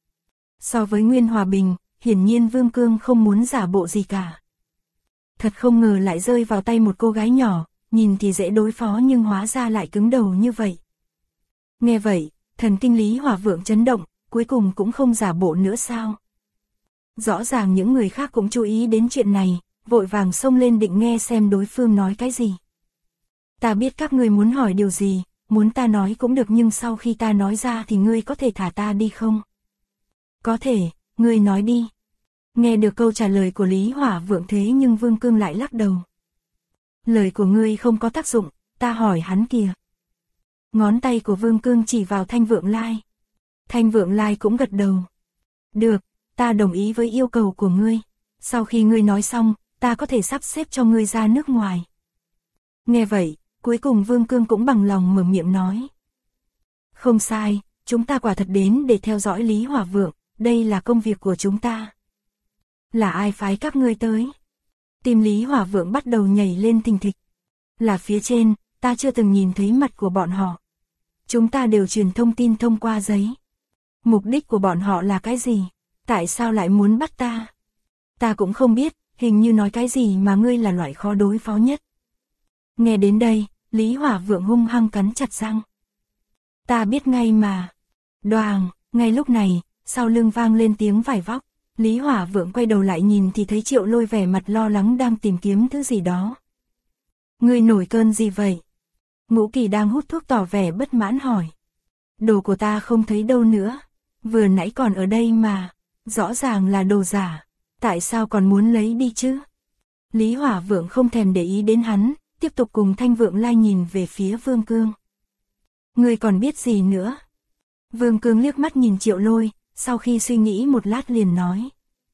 So với Nguyên Hòa Bình, hiển nhiên Vương Cương không muốn giả bộ gì cả. Thật không ngờ lại rơi vào tay một cô gái nhỏ, nhìn thì dễ đối phó nhưng hóa ra lại cứng đầu như vậy. Nghe vậy, thần kinh Lý Hòa Vượng chấn động, cuối cùng cũng không giả bộ nữa sao? Rõ ràng những người khác cũng chú ý đến chuyện này, vội vàng xông lên định nghe xem đối phương nói cái gì. Ta biết các ngươi muốn hỏi điều gì, muốn ta nói cũng được nhưng sau khi ta nói ra thì ngươi có thể thả ta đi không? Có thể, ngươi nói đi. Nghe được câu trả lời của Lý Hòa Vượng thế nhưng Vương Cương lại lắc đầu. Lời của ngươi không có tác dụng, ta hỏi hắn kìa. Ngón tay của Vương Cương chỉ vào Thanh Vượng Lai. Thanh Vượng Lai cũng gật đầu. Được, ta đồng ý với yêu cầu của ngươi. Sau khi ngươi nói xong, ta có thể sắp xếp cho ngươi ra nước ngoài. Nghe vậy, cuối cùng Vương Cương cũng bằng lòng mở miệng nói. Không sai, chúng ta quả thật đến để theo dõi Lý Hòa Vượng, đây là công việc của chúng ta. Là ai phái các ngươi tới? Tim Lý Hòa Vượng bắt đầu nhảy lên thình thịch. Là phía trên, ta chưa từng nhìn thấy mặt của bọn họ. Chúng ta đều truyền thông tin thông qua giấy. Mục đích của bọn họ là cái gì? Tại sao lại muốn bắt ta? Ta cũng không biết, hình như nói cái gì mà ngươi là loại khó đối phó nhất. Nghe đến đây, Lý Hòa Vượng hung hăng cắn chặt răng. Ta biết ngay mà. Đoàng, ngay lúc này, sau lưng vang lên tiếng vải vóc. Lý Hòa Vượng quay đầu lại nhìn thì thấy Triệu Lôi vẻ mặt lo lắng đang tìm kiếm thứ gì đó. Ngươi nổi cơn gì vậy? Ngũ Kỳ đang hút thuốc tỏ vẻ bất mãn hỏi. Đồ của ta không thấy đâu nữa. Vừa nãy còn ở đây mà. Rõ ràng là đồ giả. Tại sao còn muốn lấy đi chứ? Lý Hòa Vượng không thèm để ý đến hắn, tiếp tục cùng Thanh Vượng Lai nhìn về phía Vương Cương. Ngươi còn biết gì nữa? Vương Cương liếc mắt nhìn Triệu Lôi, sau khi suy nghĩ một lát liền nói.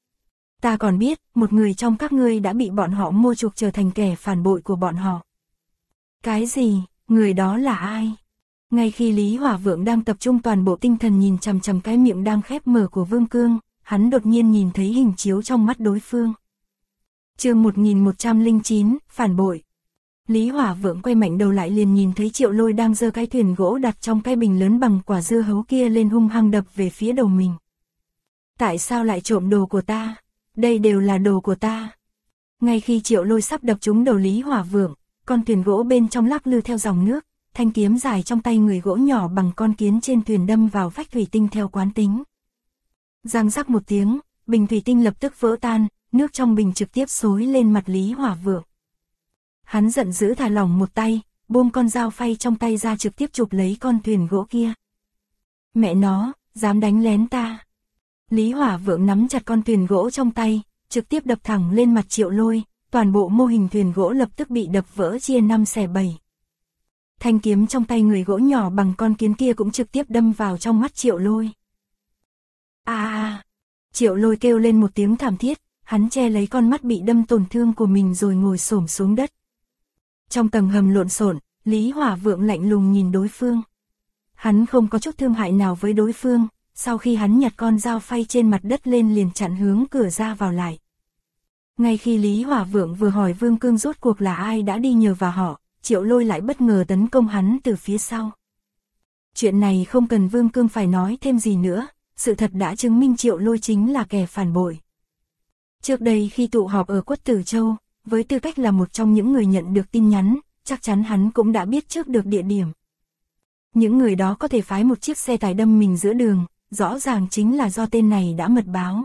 Ta còn biết, một người trong các ngươi đã bị bọn họ mua chuộc trở thành kẻ phản bội của bọn họ. Cái gì? Người đó là ai? Ngay khi Lý Hòa Vượng đang tập trung toàn bộ tinh thần nhìn chằm chằm cái miệng đang khép mở của Vương Cương, hắn đột nhiên nhìn thấy hình chiếu trong mắt đối phương. Chương 1109, phản bội. Lý Hòa Vượng quay mạnh đầu lại liền nhìn thấy Triệu Lôi đang giơ cái thuyền gỗ đặt trong cái bình lớn bằng quả dưa hấu kia lên hung hăng đập về phía đầu mình. Tại sao lại trộm đồ của ta? Đây đều là đồ của ta. Ngay khi Triệu Lôi sắp đập trúng đầu Lý Hòa Vượng, con thuyền gỗ bên trong lắc lư theo dòng nước, thanh kiếm dài trong tay người gỗ nhỏ bằng con kiến trên thuyền đâm vào vách thủy tinh theo quán tính. Răng rắc một tiếng, bình thủy tinh lập tức vỡ tan, nước trong bình trực tiếp xối lên mặt Lý Hòa Vượng. Hắn giận dữ thả lỏng một tay, buông con dao phay trong tay ra trực tiếp chụp lấy con thuyền gỗ kia. Mẹ nó, dám đánh lén ta. Lý Hỏa Vượng nắm chặt con thuyền gỗ trong tay, trực tiếp đập thẳng lên mặt Triệu Lôi, toàn bộ mô hình thuyền gỗ lập tức bị đập vỡ chia 5 xẻ 7. Thanh kiếm trong tay người gỗ nhỏ bằng con kiến kia cũng trực tiếp đâm vào trong mắt Triệu Lôi. Triệu Lôi kêu lên một tiếng thảm thiết, hắn che lấy con mắt bị đâm tổn thương của mình rồi ngồi xổm xuống đất. Trong tầng hầm lộn xộn, Lý Hỏa Vượng lạnh lùng nhìn đối phương. Hắn không có chút thương hại nào với đối phương, sau khi hắn nhặt con dao phay trên mặt đất lên liền chặn hướng cửa ra vào lại. Ngay khi Lý Hỏa Vượng vừa hỏi Vương Cương rốt cuộc là ai đã đi nhờ vào họ, Triệu Lôi lại bất ngờ tấn công hắn từ phía sau. Chuyện này không cần Vương Cương phải nói thêm gì nữa, sự thật đã chứng minh Triệu Lôi chính là kẻ phản bội. Trước đây khi tụ họp ở Quất Tử Châu, với tư cách là một trong những người nhận được tin nhắn, chắc chắn hắn cũng đã biết trước được địa điểm. Những người đó có thể phái một chiếc xe tải đâm mình giữa đường, rõ ràng chính là do tên này đã mật báo.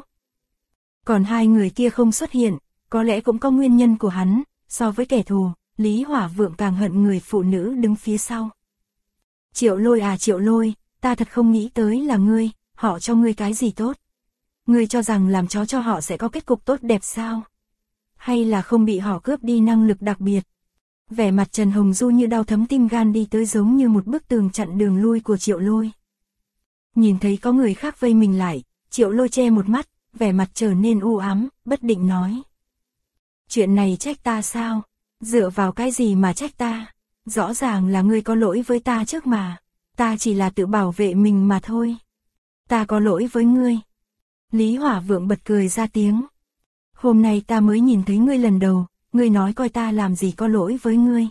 Còn hai người kia không xuất hiện, có lẽ cũng có nguyên nhân của hắn, so với kẻ thù, Lý Hỏa Vượng càng hận người phụ nữ đứng phía sau. Triệu Lôi à Triệu Lôi, ta thật không nghĩ tới là ngươi, họ cho ngươi cái gì tốt? Ngươi cho rằng làm chó cho họ sẽ có kết cục tốt đẹp sao? Hay là không bị họ cướp đi năng lực đặc biệt? Vẻ mặt Trần Hồng Du như đau thấm tim gan đi tới giống như một bức tường chặn đường lui của Triệu Lôi. Nhìn thấy có người khác vây mình lại, Triệu Lôi che một mắt, vẻ mặt trở nên u ám, bất định nói. Chuyện này trách ta sao? Dựa vào cái gì mà trách ta? Rõ ràng là ngươi có lỗi với ta trước mà. Ta chỉ là tự bảo vệ mình mà thôi. Ta có lỗi với ngươi. Lý Hỏa Vượng bật cười ra tiếng. Hôm nay ta mới nhìn thấy ngươi lần đầu, ngươi nói coi ta làm gì có lỗi với ngươi.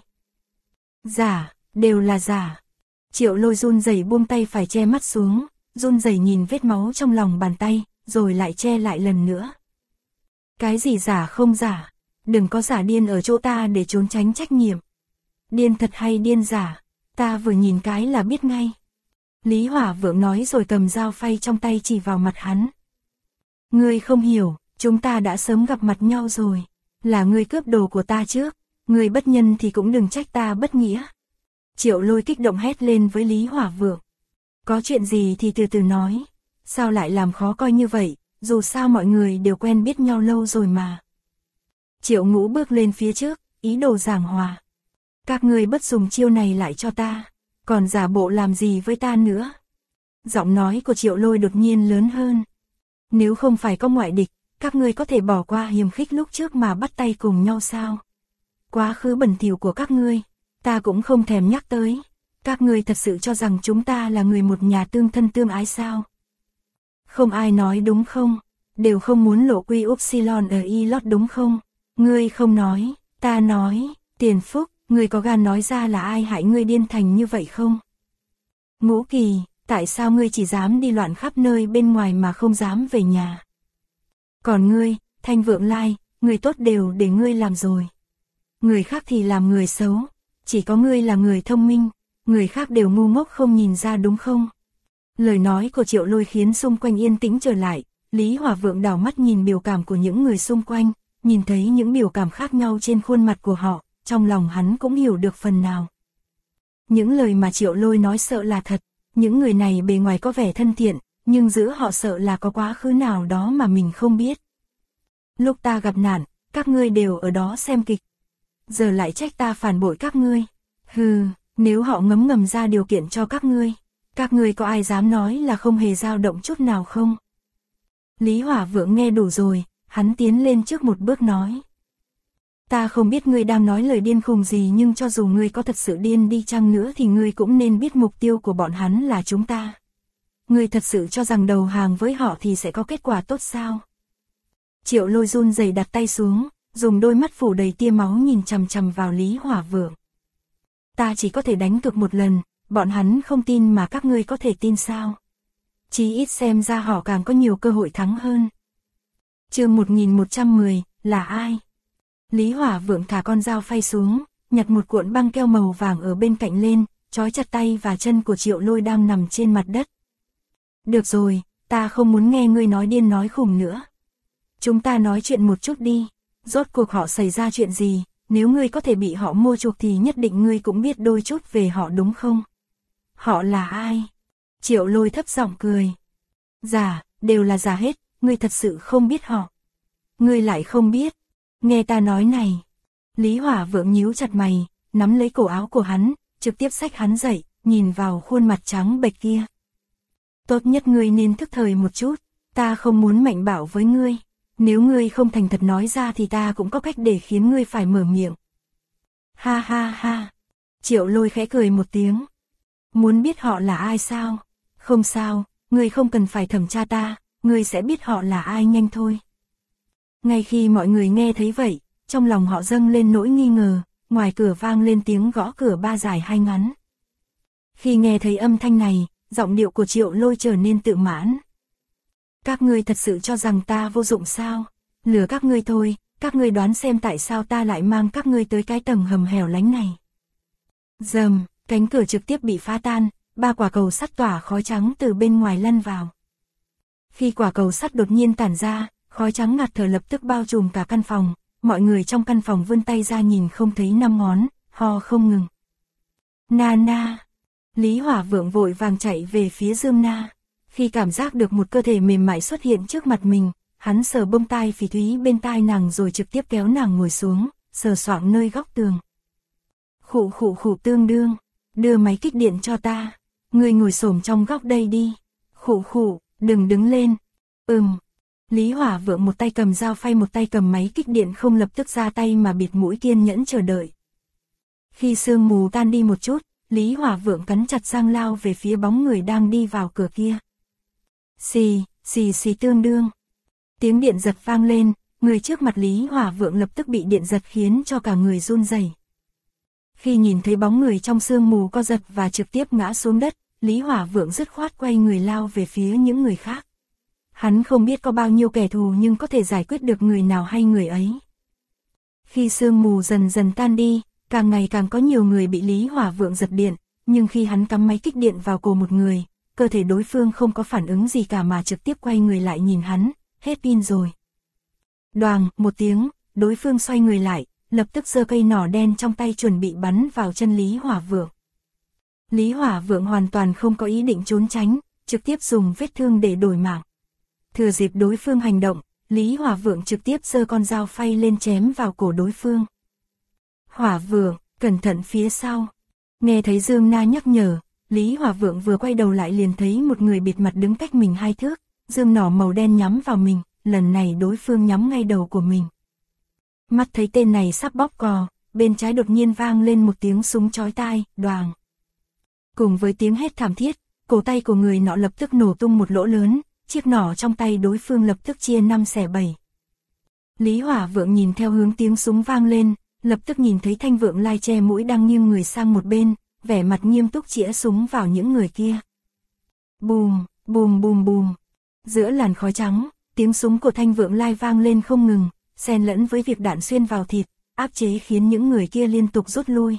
Giả, đều là giả. Triệu Lôi run rẩy buông tay phải che mắt xuống, run rẩy nhìn vết máu trong lòng bàn tay, rồi lại che lại lần nữa. Cái gì giả không giả? Đừng có giả điên ở chỗ ta để trốn tránh trách nhiệm. Điên thật hay điên giả, ta vừa nhìn cái là biết ngay. Lý Hỏa Vượng nói rồi cầm dao phay trong tay chỉ vào mặt hắn. Ngươi không hiểu, chúng ta đã sớm gặp mặt nhau rồi. Là ngươi cướp đồ của ta trước, ngươi bất nhân thì cũng đừng trách ta bất nghĩa. Triệu Lôi kích động hét lên với Lý Hỏa Vượng. Có chuyện gì thì từ từ nói, sao lại làm khó coi như vậy, dù sao mọi người đều quen biết nhau lâu rồi mà. Triệu Ngũ bước lên phía trước, ý đồ giảng hòa. Các ngươi bất dùng chiêu này lại cho ta, còn giả bộ làm gì với ta nữa. Giọng nói của Triệu Lôi đột nhiên lớn hơn. Nếu không phải có ngoại địch, các ngươi có thể bỏ qua hiềm khích lúc trước mà bắt tay cùng nhau sao? Quá khứ bẩn thỉu của các ngươi, ta cũng không thèm nhắc tới. Các ngươi thật sự cho rằng chúng ta là người một nhà tương thân tương ái sao? Không ai nói đúng không? Đều không muốn lộ quy upsilon ở Ilot đúng không? Ngươi không nói, ta nói, Tiền Phúc, ngươi có gan nói ra là ai hại ngươi điên thành như vậy không? Ngũ Kỳ, tại sao ngươi chỉ dám đi loạn khắp nơi bên ngoài mà không dám về nhà? Còn ngươi, Thanh Vượng Lai, người tốt đều để ngươi làm rồi. Người khác thì làm người xấu, chỉ có ngươi là người thông minh, người khác đều ngu ngốc không nhìn ra đúng không? Lời nói của Triệu Lôi khiến xung quanh yên tĩnh trở lại, Lý Hỏa Vượng đảo mắt nhìn biểu cảm của những người xung quanh, nhìn thấy những biểu cảm khác nhau trên khuôn mặt của họ, trong lòng hắn cũng hiểu được phần nào. Những lời mà Triệu Lôi nói sợ là thật, những người này bề ngoài có vẻ thân thiện, nhưng giữa họ sợ là có quá khứ nào đó mà mình không biết. Lúc ta gặp nạn, các ngươi đều ở đó xem kịch. Giờ lại trách ta phản bội các ngươi. Hừ, nếu họ ngấm ngầm ra điều kiện cho các ngươi có ai dám nói là không hề dao động chút nào không? Lý Hỏa Vượng nghe đủ rồi, hắn tiến lên trước một bước nói. Ta không biết ngươi đang nói lời điên khùng gì, nhưng cho dù ngươi có thật sự điên đi chăng nữa thì ngươi cũng nên biết mục tiêu của bọn hắn là chúng ta. Ngươi thật sự cho rằng đầu hàng với họ thì sẽ có kết quả tốt sao? Triệu Lôi run rẩy đặt tay xuống, dùng đôi mắt phủ đầy tia máu nhìn chằm chằm vào Lý Hỏa Vượng. Ta chỉ có thể đánh cược một lần, bọn hắn không tin mà các ngươi có thể tin sao? Chí ít xem ra họ càng có nhiều cơ hội thắng hơn. Chương 1110, là ai? Lý Hỏa Vượng thả con dao phay xuống, nhặt một cuộn băng keo màu vàng ở bên cạnh lên, trói chặt tay và chân của Triệu Lôi đang nằm trên mặt đất. Được rồi, ta không muốn nghe ngươi nói điên nói khùng nữa. Chúng ta nói chuyện một chút đi, rốt cuộc họ xảy ra chuyện gì, nếu ngươi có thể bị họ mua chuộc thì nhất định ngươi cũng biết đôi chút về họ đúng không? Họ là ai? Triệu Lôi thấp giọng cười. Giả, đều là giả hết, ngươi thật sự không biết họ. Ngươi lại không biết. Nghe ta nói này. Lý Hỏa Vượng nhíu chặt mày, nắm lấy cổ áo của hắn, trực tiếp xách hắn dậy, nhìn vào khuôn mặt trắng bệch kia. Tốt nhất ngươi nên thức thời một chút, ta không muốn mạnh bạo với ngươi. Nếu ngươi không thành thật nói ra thì ta cũng có cách để khiến ngươi phải mở miệng. Ha ha ha. Triệu Lôi khẽ cười một tiếng. Muốn biết họ là ai sao? Không sao, ngươi không cần phải thẩm tra ta, ngươi sẽ biết họ là ai nhanh thôi. Ngay khi mọi người nghe thấy vậy, trong lòng họ dâng lên nỗi nghi ngờ, ngoài cửa vang lên tiếng gõ cửa ba dài hai ngắn. Khi nghe thấy âm thanh này, giọng điệu của Triệu Lôi trở nên tự mãn. Các ngươi thật sự cho rằng ta vô dụng sao? Lừa các ngươi thôi, các ngươi đoán xem tại sao ta lại mang các ngươi tới cái tầng hầm hẻo lánh này. Rầm, cánh cửa trực tiếp bị phá tan, 3 quả cầu sắt tỏa khói trắng từ bên ngoài lăn vào. Khi quả cầu sắt đột nhiên tản ra, khói trắng ngạt thở lập tức bao trùm cả căn phòng, mọi người trong căn phòng vươn tay ra nhìn không thấy 5 ngón, ho không ngừng. Na na. Lý Hỏa Vượng vội vàng chạy về phía Dương Na. Khi cảm giác được một cơ thể mềm mại xuất hiện trước mặt mình, hắn sờ bông tai phỉ thúy bên tai nàng rồi trực tiếp kéo nàng ngồi xuống, sờ soạng nơi góc tường. Khụ khụ khụ tương đương, đưa máy kích điện cho ta, ngươi ngồi xổm trong góc đây đi. Khụ khụ, đừng đứng lên. Lý Hỏa Vượng một tay cầm dao phay một tay cầm máy kích điện không lập tức ra tay mà bịt mũi kiên nhẫn chờ đợi. Khi sương mù tan đi một chút, Lý Hỏa Vượng cắn chặt răng lao về phía bóng người đang đi vào cửa kia. Xì, xì xì tương đương. Tiếng điện giật vang lên, người trước mặt Lý Hỏa Vượng lập tức bị điện giật khiến cho cả người run rẩy. Khi nhìn thấy bóng người trong sương mù co giật và trực tiếp ngã xuống đất, Lý Hỏa Vượng dứt khoát quay người lao về phía những người khác. Hắn không biết có bao nhiêu kẻ thù nhưng có thể giải quyết được người nào hay người ấy. Khi sương mù dần dần tan đi, càng ngày càng có nhiều người bị Lý Hỏa Vượng giật điện, nhưng khi hắn cắm máy kích điện vào cổ một người, cơ thể đối phương không có phản ứng gì cả mà trực tiếp quay người lại nhìn hắn, hết pin rồi. Đoàng, một tiếng, đối phương xoay người lại, lập tức giơ cây nỏ đen trong tay chuẩn bị bắn vào chân Lý Hỏa Vượng. Lý Hỏa Vượng hoàn toàn không có ý định trốn tránh, trực tiếp dùng vết thương để đổi mạng. Thừa dịp đối phương hành động, Lý Hỏa Vượng trực tiếp giơ con dao phay lên chém vào cổ đối phương. Hỏa Vượng, cẩn thận phía sau. Nghe thấy Dương Na nhắc nhở, Lý Hỏa Vượng vừa quay đầu lại liền thấy một người bịt mặt đứng cách mình 2 thước, dương nỏ màu đen nhắm vào mình, lần này đối phương nhắm ngay đầu của mình. Mắt thấy tên này sắp bóp cò, bên trái đột nhiên vang lên một tiếng súng chói tai, đoàng. Cùng với tiếng hét thảm thiết, cổ tay của người nọ lập tức nổ tung một lỗ lớn, chiếc nỏ trong tay đối phương lập tức chia 5 xẻ 7. Lý Hỏa Vượng nhìn theo hướng tiếng súng vang lên, lập tức nhìn thấy Thanh Vượng Lai che mũi đang nghiêng người sang một bên, vẻ mặt nghiêm túc chĩa súng vào những người kia. Bùm, bùm bùm bùm. Giữa làn khói trắng, tiếng súng của Thanh Vượng Lai vang lên không ngừng, xen lẫn với việc đạn xuyên vào thịt, áp chế khiến những người kia liên tục rút lui.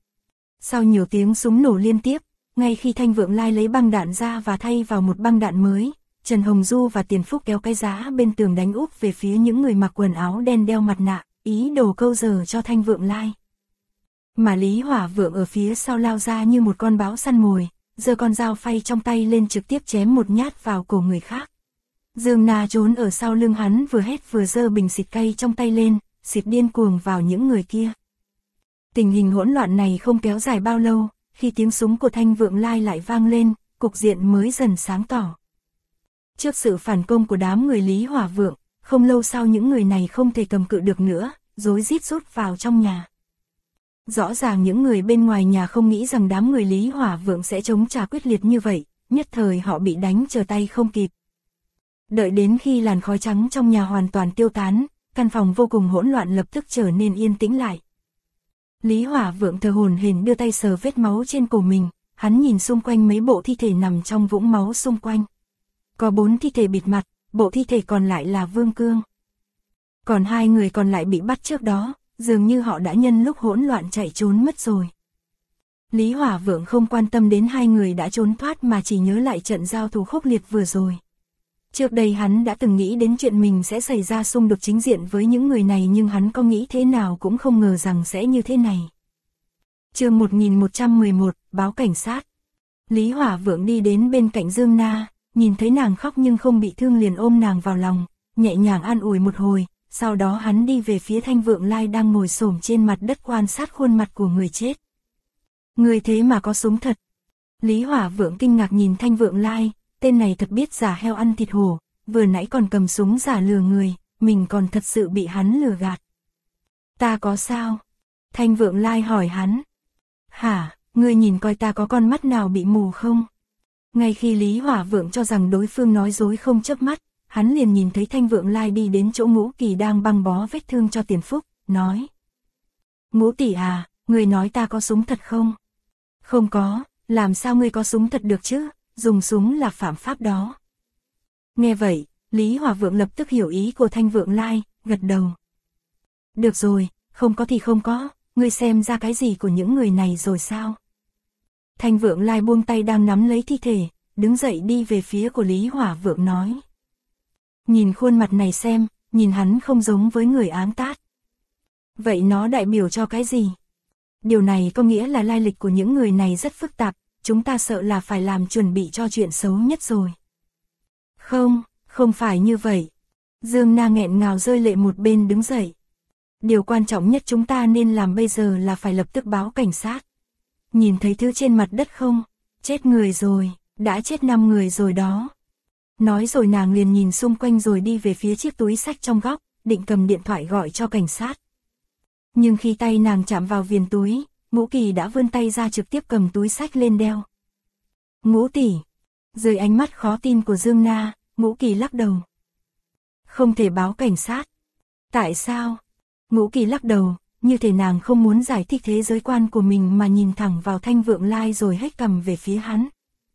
Sau nhiều tiếng súng nổ liên tiếp, ngay khi Thanh Vượng Lai lấy băng đạn ra và thay vào một băng đạn mới, Trần Hồng Du và Tiền Phúc kéo cái giá bên tường đánh úp về phía những người mặc quần áo đen đeo mặt nạ, ý đồ câu giờ cho Thanh Vượng Lai. Mà Lý Hỏa Vượng ở phía sau lao ra như một con báo săn mồi, giơ con dao phay trong tay lên trực tiếp chém một nhát vào cổ người khác. Dương Na trốn ở sau lưng hắn vừa hét vừa giơ bình xịt cay trong tay lên, xịt điên cuồng vào những người kia. Tình hình hỗn loạn này không kéo dài bao lâu, khi tiếng súng của Thanh Vượng Lai lại vang lên, cục diện mới dần sáng tỏ. Trước sự phản công của đám người Lý Hỏa Vượng, không lâu sau những người này không thể cầm cự được nữa, rối rít rút vào trong nhà. Rõ ràng những người bên ngoài nhà không nghĩ rằng đám người Lý Hỏa Vượng sẽ chống trả quyết liệt như vậy, nhất thời họ bị đánh trở tay không kịp. Đợi đến khi làn khói trắng trong nhà hoàn toàn tiêu tán, căn phòng vô cùng hỗn loạn lập tức trở nên yên tĩnh lại. Lý Hỏa Vượng thở hổn hển đưa tay sờ vết máu trên cổ mình, hắn nhìn xung quanh mấy bộ thi thể nằm trong vũng máu xung quanh. Có 4 thi thể bịt mặt, bộ thi thể còn lại là Vương Cương. Còn 2 người còn lại bị bắt trước đó, dường như họ đã nhân lúc hỗn loạn chạy trốn mất rồi. Lý Hỏa Vượng không quan tâm đến 2 người đã trốn thoát mà chỉ nhớ lại trận giao thủ khốc liệt vừa rồi. Trước đây hắn đã từng nghĩ đến chuyện mình sẽ xảy ra xung đột chính diện với những người này nhưng hắn có nghĩ thế nào cũng không ngờ rằng sẽ như thế này. Chương 1111, báo cảnh sát. Lý Hỏa Vượng đi đến bên cạnh Dương Na, nhìn thấy nàng khóc nhưng không bị thương liền ôm nàng vào lòng, nhẹ nhàng an ủi một hồi, sau đó hắn đi về phía Thanh Vượng Lai đang ngồi xổm trên mặt đất quan sát khuôn mặt của người chết. Người thế mà có súng thật. Lý Hỏa Vượng kinh ngạc nhìn Thanh Vượng Lai, tên này thật biết giả heo ăn thịt hổ, vừa nãy còn cầm súng giả lừa người, mình còn thật sự bị hắn lừa gạt. Ta có sao? Thanh Vượng Lai hỏi hắn. Hả, ngươi nhìn coi ta có con mắt nào bị mù không? Ngay khi Lý Hỏa Vượng cho rằng đối phương nói dối không chớp mắt, hắn liền nhìn thấy Thanh Vượng Lai đi đến chỗ Ngũ Kỳ đang băng bó vết thương cho Tiền Phúc, nói. Ngũ tỷ à, ngươi nói ta có súng thật không? Không có, làm sao ngươi có súng thật được chứ, dùng súng là phạm pháp đó. Nghe vậy, Lý Hỏa Vượng lập tức hiểu ý của Thanh Vượng Lai, gật đầu. Được rồi, không có thì không có, ngươi xem ra cái gì của những người này rồi sao? Thanh Vượng Lai buông tay đang nắm lấy thi thể, đứng dậy đi về phía của Lý Hỏa Vượng nói. Nhìn khuôn mặt này xem, nhìn hắn không giống với người ám tát. Vậy nó đại biểu cho cái gì? Điều này có nghĩa là lai lịch của những người này rất phức tạp, chúng ta sợ là phải làm chuẩn bị cho chuyện xấu nhất rồi. Không, không phải như vậy. Dương Na nghẹn ngào rơi lệ một bên đứng dậy. Điều quan trọng nhất chúng ta nên làm bây giờ là phải lập tức báo cảnh sát. Nhìn thấy thứ trên mặt đất không? Chết người rồi, đã chết 5 người rồi đó. Nói rồi nàng liền nhìn xung quanh rồi đi về phía chiếc túi xách trong góc, định cầm điện thoại gọi cho cảnh sát. Nhưng khi tay nàng chạm vào viền túi, Ngũ Kỳ đã vươn tay ra trực tiếp cầm túi xách lên đeo. Ngũ tỷ. Dưới ánh mắt khó tin của Dương Na, Ngũ Kỳ lắc đầu. Không thể báo cảnh sát. Tại sao? Ngũ Kỳ lắc đầu, như thể nàng không muốn giải thích thế giới quan của mình mà nhìn thẳng vào Thanh Vượng Lai rồi hét cầm về phía hắn.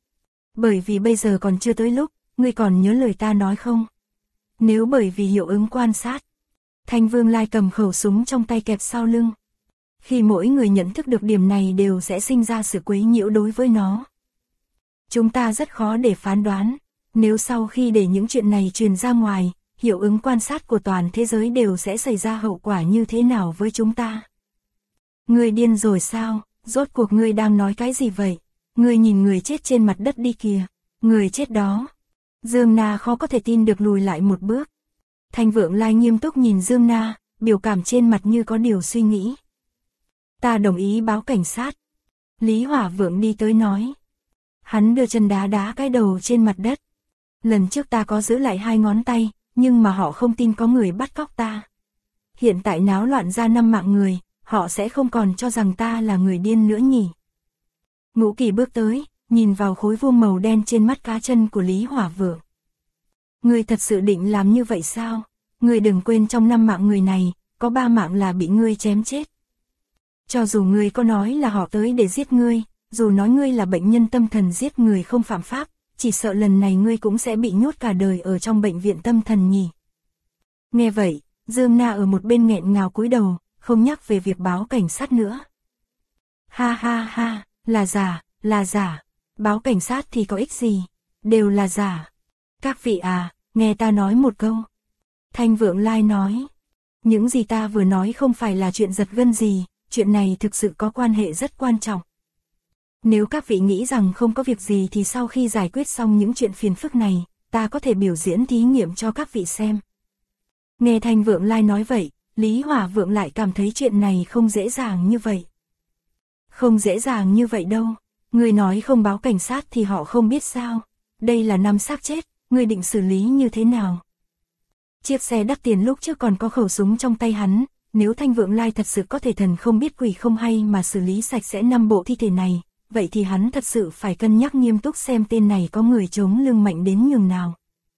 Bởi vì bây giờ còn chưa tới lúc, ngươi còn nhớ lời ta nói không? Nếu bởi vì hiệu ứng quan sát. Thanh Vượng Lai cầm khẩu súng trong tay kẹp sau lưng. Khi mỗi người nhận thức được điểm này đều sẽ sinh ra sự quấy nhiễu đối với nó. Chúng ta rất khó để phán đoán, nếu sau khi để những chuyện này truyền ra ngoài, hiệu ứng quan sát của toàn thế giới đều sẽ xảy ra hậu quả như thế nào với chúng ta. Ngươi điên rồi sao, rốt cuộc ngươi đang nói cái gì vậy? Ngươi nhìn người chết trên mặt đất đi kìa, người chết đó. Dương Na khó có thể tin được lùi lại một bước. Thanh Vượng Lai nghiêm túc nhìn Dương Na, biểu cảm trên mặt như có điều suy nghĩ. Ta đồng ý báo cảnh sát. Lý Hỏa Vượng đi tới nói. Hắn đưa chân đá đá cái đầu trên mặt đất. Lần trước ta có giữ lại 2 ngón tay, nhưng mà họ không tin có người bắt cóc ta. Hiện tại náo loạn ra 5 mạng người, họ sẽ không còn cho rằng ta là người điên nữa nhỉ. Ngũ Kỳ bước tới, nhìn vào khối vuông màu đen trên mắt cá chân của Lý Hỏa Vượng. Ngươi thật sự định làm như vậy sao? Ngươi đừng quên trong 5 mạng người này, có 3 mạng là bị ngươi chém chết. Cho dù ngươi có nói là họ tới để giết ngươi, dù nói ngươi là bệnh nhân tâm thần giết người không phạm pháp, chỉ sợ lần này ngươi cũng sẽ bị nhốt cả đời ở trong bệnh viện tâm thần nhỉ. Nghe vậy, Dương Na ở một bên nghẹn ngào cúi đầu, không nhắc về việc báo cảnh sát nữa. Ha ha ha, là giả, báo cảnh sát thì có ích gì, đều là giả. Các vị à, nghe ta nói một câu. Thanh Vượng Lai nói, những gì ta vừa nói không phải là chuyện giật gân gì, chuyện này thực sự có quan hệ rất quan trọng. Nếu các vị nghĩ rằng không có việc gì thì sau khi giải quyết xong những chuyện phiền phức này, ta có thể biểu diễn thí nghiệm cho các vị xem. Nghe Thanh Vượng Lai nói vậy, Lý Hỏa Vượng lại cảm thấy chuyện này không dễ dàng như vậy. Không dễ dàng như vậy đâu, người nói không báo cảnh sát thì họ không biết sao. Đây là 5 xác chết, người định xử lý như thế nào? Chiếc xe đắt tiền lúc trước còn có khẩu súng trong tay hắn, nếu Thanh Vượng Lai thật sự có thể thần không biết quỷ không hay mà xử lý sạch sẽ 5 bộ thi thể này, vậy thì hắn thật sự phải cân nhắc nghiêm túc xem tên này có người chống lưng mạnh đến nhường nào.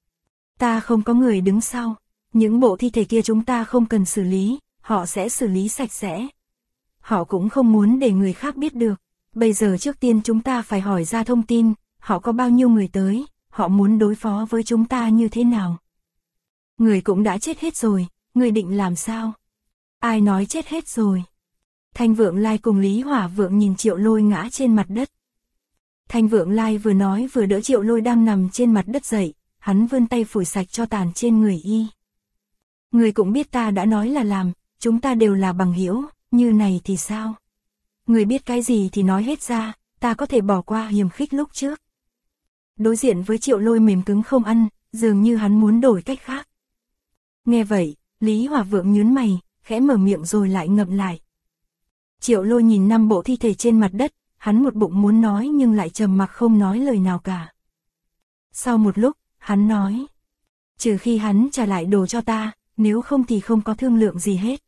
Ta không có người đứng sau, những bộ thi thể kia chúng ta không cần xử lý, họ sẽ xử lý sạch sẽ. Họ cũng không muốn để người khác biết được, bây giờ trước tiên chúng ta phải hỏi ra thông tin, họ có bao nhiêu người tới, họ muốn đối phó với chúng ta như thế nào. Người cũng đã chết hết rồi, người định làm sao? Ai nói chết hết rồi? Thanh Vượng Lai cùng Lý Hỏa Vượng nhìn Triệu Lôi ngã trên mặt đất. Thanh Vượng Lai vừa nói vừa đỡ Triệu Lôi đang nằm trên mặt đất dậy, hắn vươn tay phủi sạch cho tàn trên người y. Người cũng biết ta đã nói là làm, chúng ta đều là bằng hữu, như này thì sao? Người biết cái gì thì nói hết ra, ta có thể bỏ qua hiềm khích lúc trước. Đối diện với Triệu Lôi mềm cứng không ăn, dường như hắn muốn đổi cách khác. Nghe vậy, Lý Hòa Vượng nhướng mày, khẽ mở miệng rồi lại ngậm lại. Triệu Lôi nhìn 5 bộ thi thể trên mặt đất, hắn một bụng muốn nói nhưng lại trầm mặc không nói lời nào cả. Sau một lúc, hắn nói, trừ khi hắn trả lại đồ cho ta, nếu không thì không có thương lượng gì hết.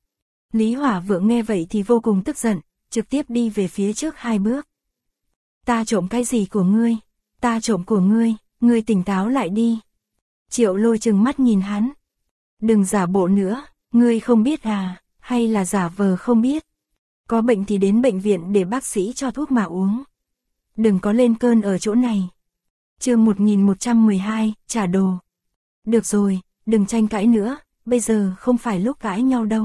Lý Hòa Vượng nghe vậy thì vô cùng tức giận, trực tiếp đi về phía trước 2 bước. Ta trộm cái gì của ngươi? Ta trộm của ngươi tỉnh táo lại đi. Triệu Lôi trừng mắt nhìn hắn. Đừng giả bộ nữa, ngươi không biết à, hay là giả vờ không biết. Có bệnh thì đến bệnh viện để bác sĩ cho thuốc mà uống. Đừng có lên cơn ở chỗ này. Chương 1112, trả đồ. Được rồi, đừng tranh cãi nữa, bây giờ không phải lúc cãi nhau đâu.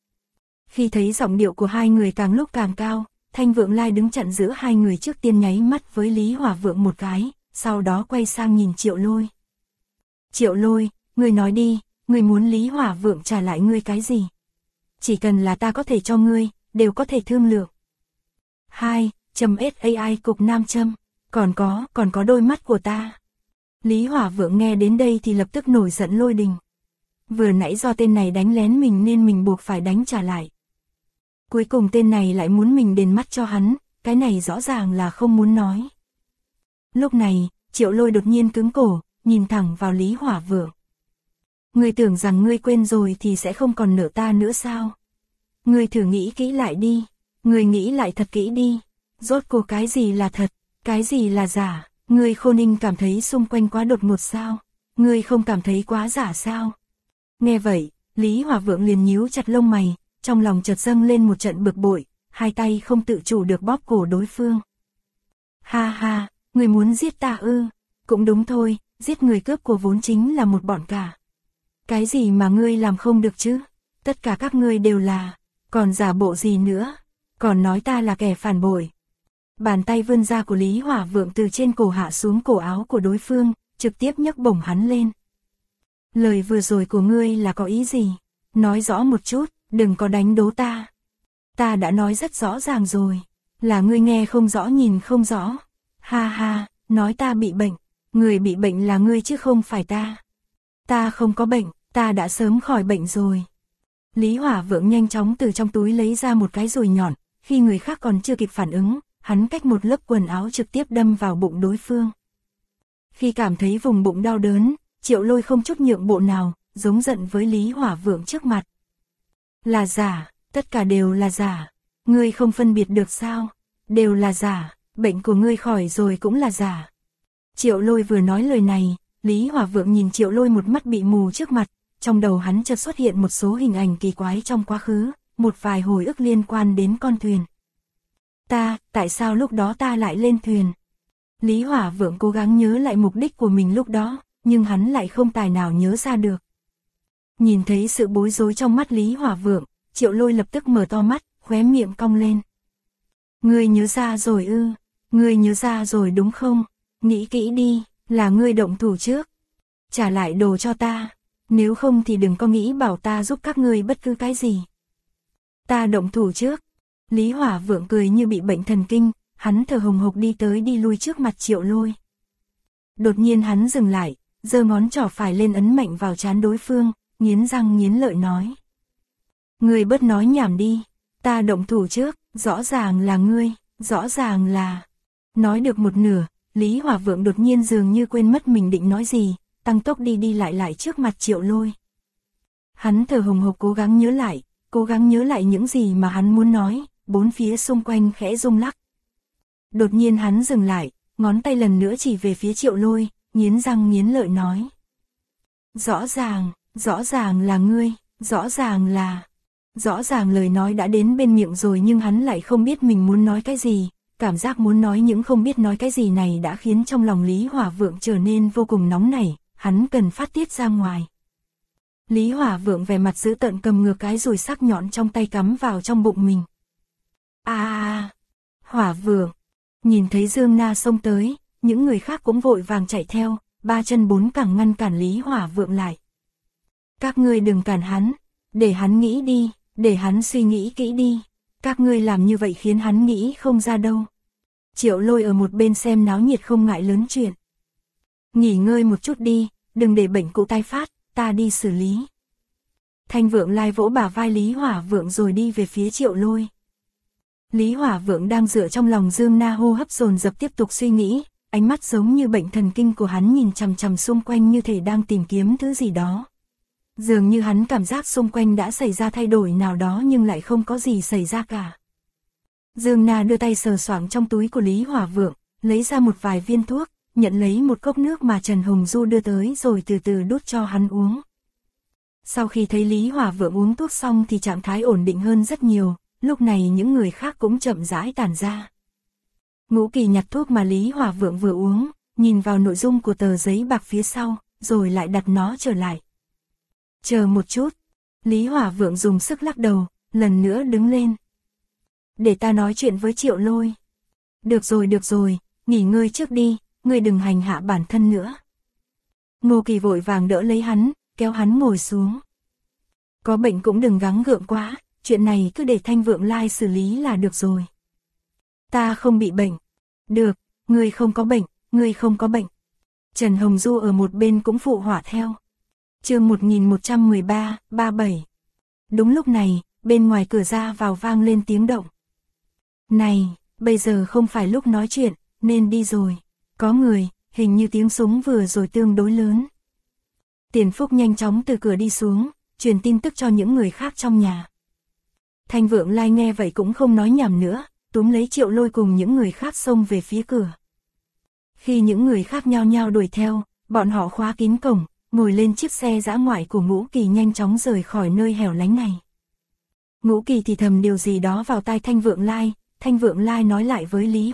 Khi thấy giọng điệu của hai người càng lúc càng cao, Thanh Vượng Lai đứng chặn giữa hai người trước tiên nháy mắt với Lý Hòa Vượng một cái, sau đó quay sang nhìn Triệu Lôi. Triệu Lôi, ngươi nói đi, ngươi muốn Lý Hòa Vượng trả lại ngươi cái gì? Chỉ cần là ta có thể cho ngươi, đều có thể thương lượng. 2. .SAI cục nam châm, còn có đôi mắt của ta. Lý Hòa Vượng nghe đến đây thì lập tức nổi giận lôi đình. Vừa nãy do tên này đánh lén mình nên mình buộc phải đánh trả lại. Cuối cùng tên này lại muốn mình đền mắt cho hắn, cái này rõ ràng là không muốn nói. Lúc này, Triệu Lôi đột nhiên cứng cổ, nhìn thẳng vào Lý Hòa Vượng. Ngươi tưởng rằng ngươi quên rồi thì sẽ không còn nợ ta nữa sao? Ngươi thử nghĩ kỹ lại đi, ngươi nghĩ lại thật kỹ đi. Rốt cuộc cái gì là thật, cái gì là giả? Ngươi Khô Ninh cảm thấy xung quanh quá đột ngột sao? Ngươi không cảm thấy quá giả sao? Nghe vậy, Lý Hòa Vượng liền nhíu chặt lông mày, trong lòng chợt dâng lên một trận bực bội, hai tay không tự chủ được bóp cổ đối phương. Ha ha, ngươi muốn giết ta ư? Cũng đúng thôi, giết người cướp của vốn chính là một bọn cả. Cái gì mà ngươi làm không được chứ? Tất cả các ngươi đều là, còn giả bộ gì nữa? Còn nói ta là kẻ phản bội. Bàn tay vươn ra của Lý Hòa Vượng từ trên cổ hạ xuống cổ áo của đối phương, trực tiếp nhấc bổng hắn lên. Lời vừa rồi của ngươi là có ý gì? Nói rõ một chút, đừng có đánh đố ta. Ta đã nói rất rõ ràng rồi, là ngươi nghe không rõ nhìn không rõ. Ha ha, nói ta bị bệnh, người bị bệnh là ngươi chứ không phải ta. Ta không có bệnh, ta đã sớm khỏi bệnh rồi. Lý Hòa Vượng nhanh chóng từ trong túi lấy ra một cái dùi nhọn, khi người khác còn chưa kịp phản ứng, hắn cách một lớp quần áo trực tiếp đâm vào bụng đối phương. Khi cảm thấy vùng bụng đau đớn, Triệu Lôi không chút nhượng bộ nào, giống giận với Lý Hòa Vượng trước mặt. Là giả, tất cả đều là giả. Ngươi không phân biệt được sao? Đều là giả, bệnh của ngươi khỏi rồi cũng là giả. Triệu Lôi vừa nói lời này, Lý Hòa Vượng nhìn Triệu Lôi một mắt bị mù trước mặt, trong đầu hắn chợt xuất hiện một số hình ảnh kỳ quái trong quá khứ, một vài hồi ức liên quan đến con thuyền. Tại sao lúc đó ta lại lên thuyền? Lý Hòa Vượng cố gắng nhớ lại mục đích của mình lúc đó, nhưng hắn lại không tài nào nhớ ra được. Nhìn thấy sự bối rối trong mắt Lý Hòa Vượng, Triệu Lôi lập tức mở to mắt, khóe miệng cong lên. Ngươi nhớ ra rồi ư? Ngươi nhớ ra rồi đúng không? Nghĩ kỹ đi, là ngươi động thủ trước. Trả lại đồ cho ta, nếu không thì đừng có nghĩ bảo ta giúp các ngươi bất cứ cái gì. Ta động thủ trước. Lý Hòa Vượng cười như bị bệnh thần kinh, hắn thở hồng hộc đi tới đi lui trước mặt Triệu Lôi. Đột nhiên hắn dừng lại, giơ ngón trỏ phải lên ấn mạnh vào trán đối phương, nghiến răng nghiến lợi nói. Ngươi bớt nói nhảm đi, ta động thủ trước, rõ ràng là ngươi, rõ ràng là... Nói được một nửa, Lý Hòa Vượng đột nhiên dường như quên mất mình định nói gì, tăng tốc đi lại trước mặt Triệu Lôi. Hắn thở hồng hộc cố gắng nhớ lại những gì mà hắn muốn nói, bốn phía xung quanh khẽ rung lắc. Đột nhiên hắn dừng lại, ngón tay lần nữa chỉ về phía Triệu Lôi, nghiến răng nghiến lợi nói. Rõ ràng là ngươi, rõ ràng lời nói đã đến bên miệng rồi nhưng hắn lại không biết mình muốn nói cái gì, cảm giác muốn nói những không biết nói cái gì này đã khiến trong lòng Lý Hòa Vượng trở nên vô cùng nóng nảy, hắn cần phát tiết ra ngoài. Lý Hòa Vượng vẻ mặt dữ tợn cầm ngược cái dùi sắc nhọn trong tay cắm vào trong bụng mình. Hỏa Vượng, nhìn thấy Dương Na xông tới, những người khác cũng vội vàng chạy theo, ba chân bốn cẳng ngăn cản Lý Hòa Vượng lại. Các ngươi đừng cản hắn, để hắn nghĩ đi, để hắn suy nghĩ kỹ đi, các ngươi làm như vậy khiến hắn nghĩ không ra đâu. Triệu Lôi ở một bên xem náo nhiệt không ngại lớn chuyện. Nghỉ ngơi một chút đi, đừng để bệnh cũ tái phát, ta đi xử lý. Thanh Vượng Lai vỗ bả vai Lý Hỏa Vượng rồi đi về phía Triệu Lôi. Lý Hỏa Vượng đang dựa trong lòng Dương Na hô hấp dồn dập tiếp tục suy nghĩ, ánh mắt giống như bệnh thần kinh của hắn nhìn chằm chằm xung quanh như thể đang tìm kiếm thứ gì đó. Dường như hắn cảm giác xung quanh đã xảy ra thay đổi nào đó nhưng lại không có gì xảy ra cả. Dương Na đưa tay sờ soạng trong túi của Lý Hỏa Vượng, lấy ra một vài viên thuốc, nhận lấy một cốc nước mà Trần Hồng Du đưa tới rồi từ từ đút cho hắn uống. Sau khi thấy Lý Hỏa Vượng uống thuốc xong thì trạng thái ổn định hơn rất nhiều, lúc này những người khác cũng chậm rãi tản ra. Ngũ Kỳ nhặt thuốc mà Lý Hỏa Vượng vừa uống, nhìn vào nội dung của tờ giấy bạc phía sau, rồi lại đặt nó trở lại. Chờ một chút, Lý Hỏa Vượng dùng sức lắc đầu, lần nữa đứng lên. Để ta nói chuyện với Triệu Lôi. Được rồi, nghỉ ngơi trước đi, ngươi đừng hành hạ bản thân nữa. Ngô Kỳ vội vàng đỡ lấy hắn, kéo hắn ngồi xuống. Có bệnh cũng đừng gắng gượng quá, chuyện này cứ để Thanh Vượng Lai xử lý là được rồi. Ta không bị bệnh. Được, ngươi không có bệnh. Trần Hồng Du ở một bên cũng phụ họa theo. Chương 1113, 37. Đúng lúc này, bên ngoài cửa ra vào vang lên tiếng động. Này, bây giờ không phải lúc nói chuyện, nên đi rồi. Có người, hình như tiếng súng vừa rồi tương đối lớn. Tiền Phúc nhanh chóng từ cửa đi xuống, truyền tin tức cho những người khác trong nhà. Thanh Vượng Lai nghe vậy cũng không nói nhảm nữa, túm lấy Triệu Lôi cùng những người khác xông về phía cửa. Khi những người khác nhao nhao đuổi theo, bọn họ khóa kín cổng, ngồi lên chiếc xe dã ngoại của Ngũ Kỳ nhanh chóng rời khỏi nơi hẻo lánh này. Ngũ Kỳ thì thầm điều gì đó vào tai Thanh Vượng Lai nói lại với Lý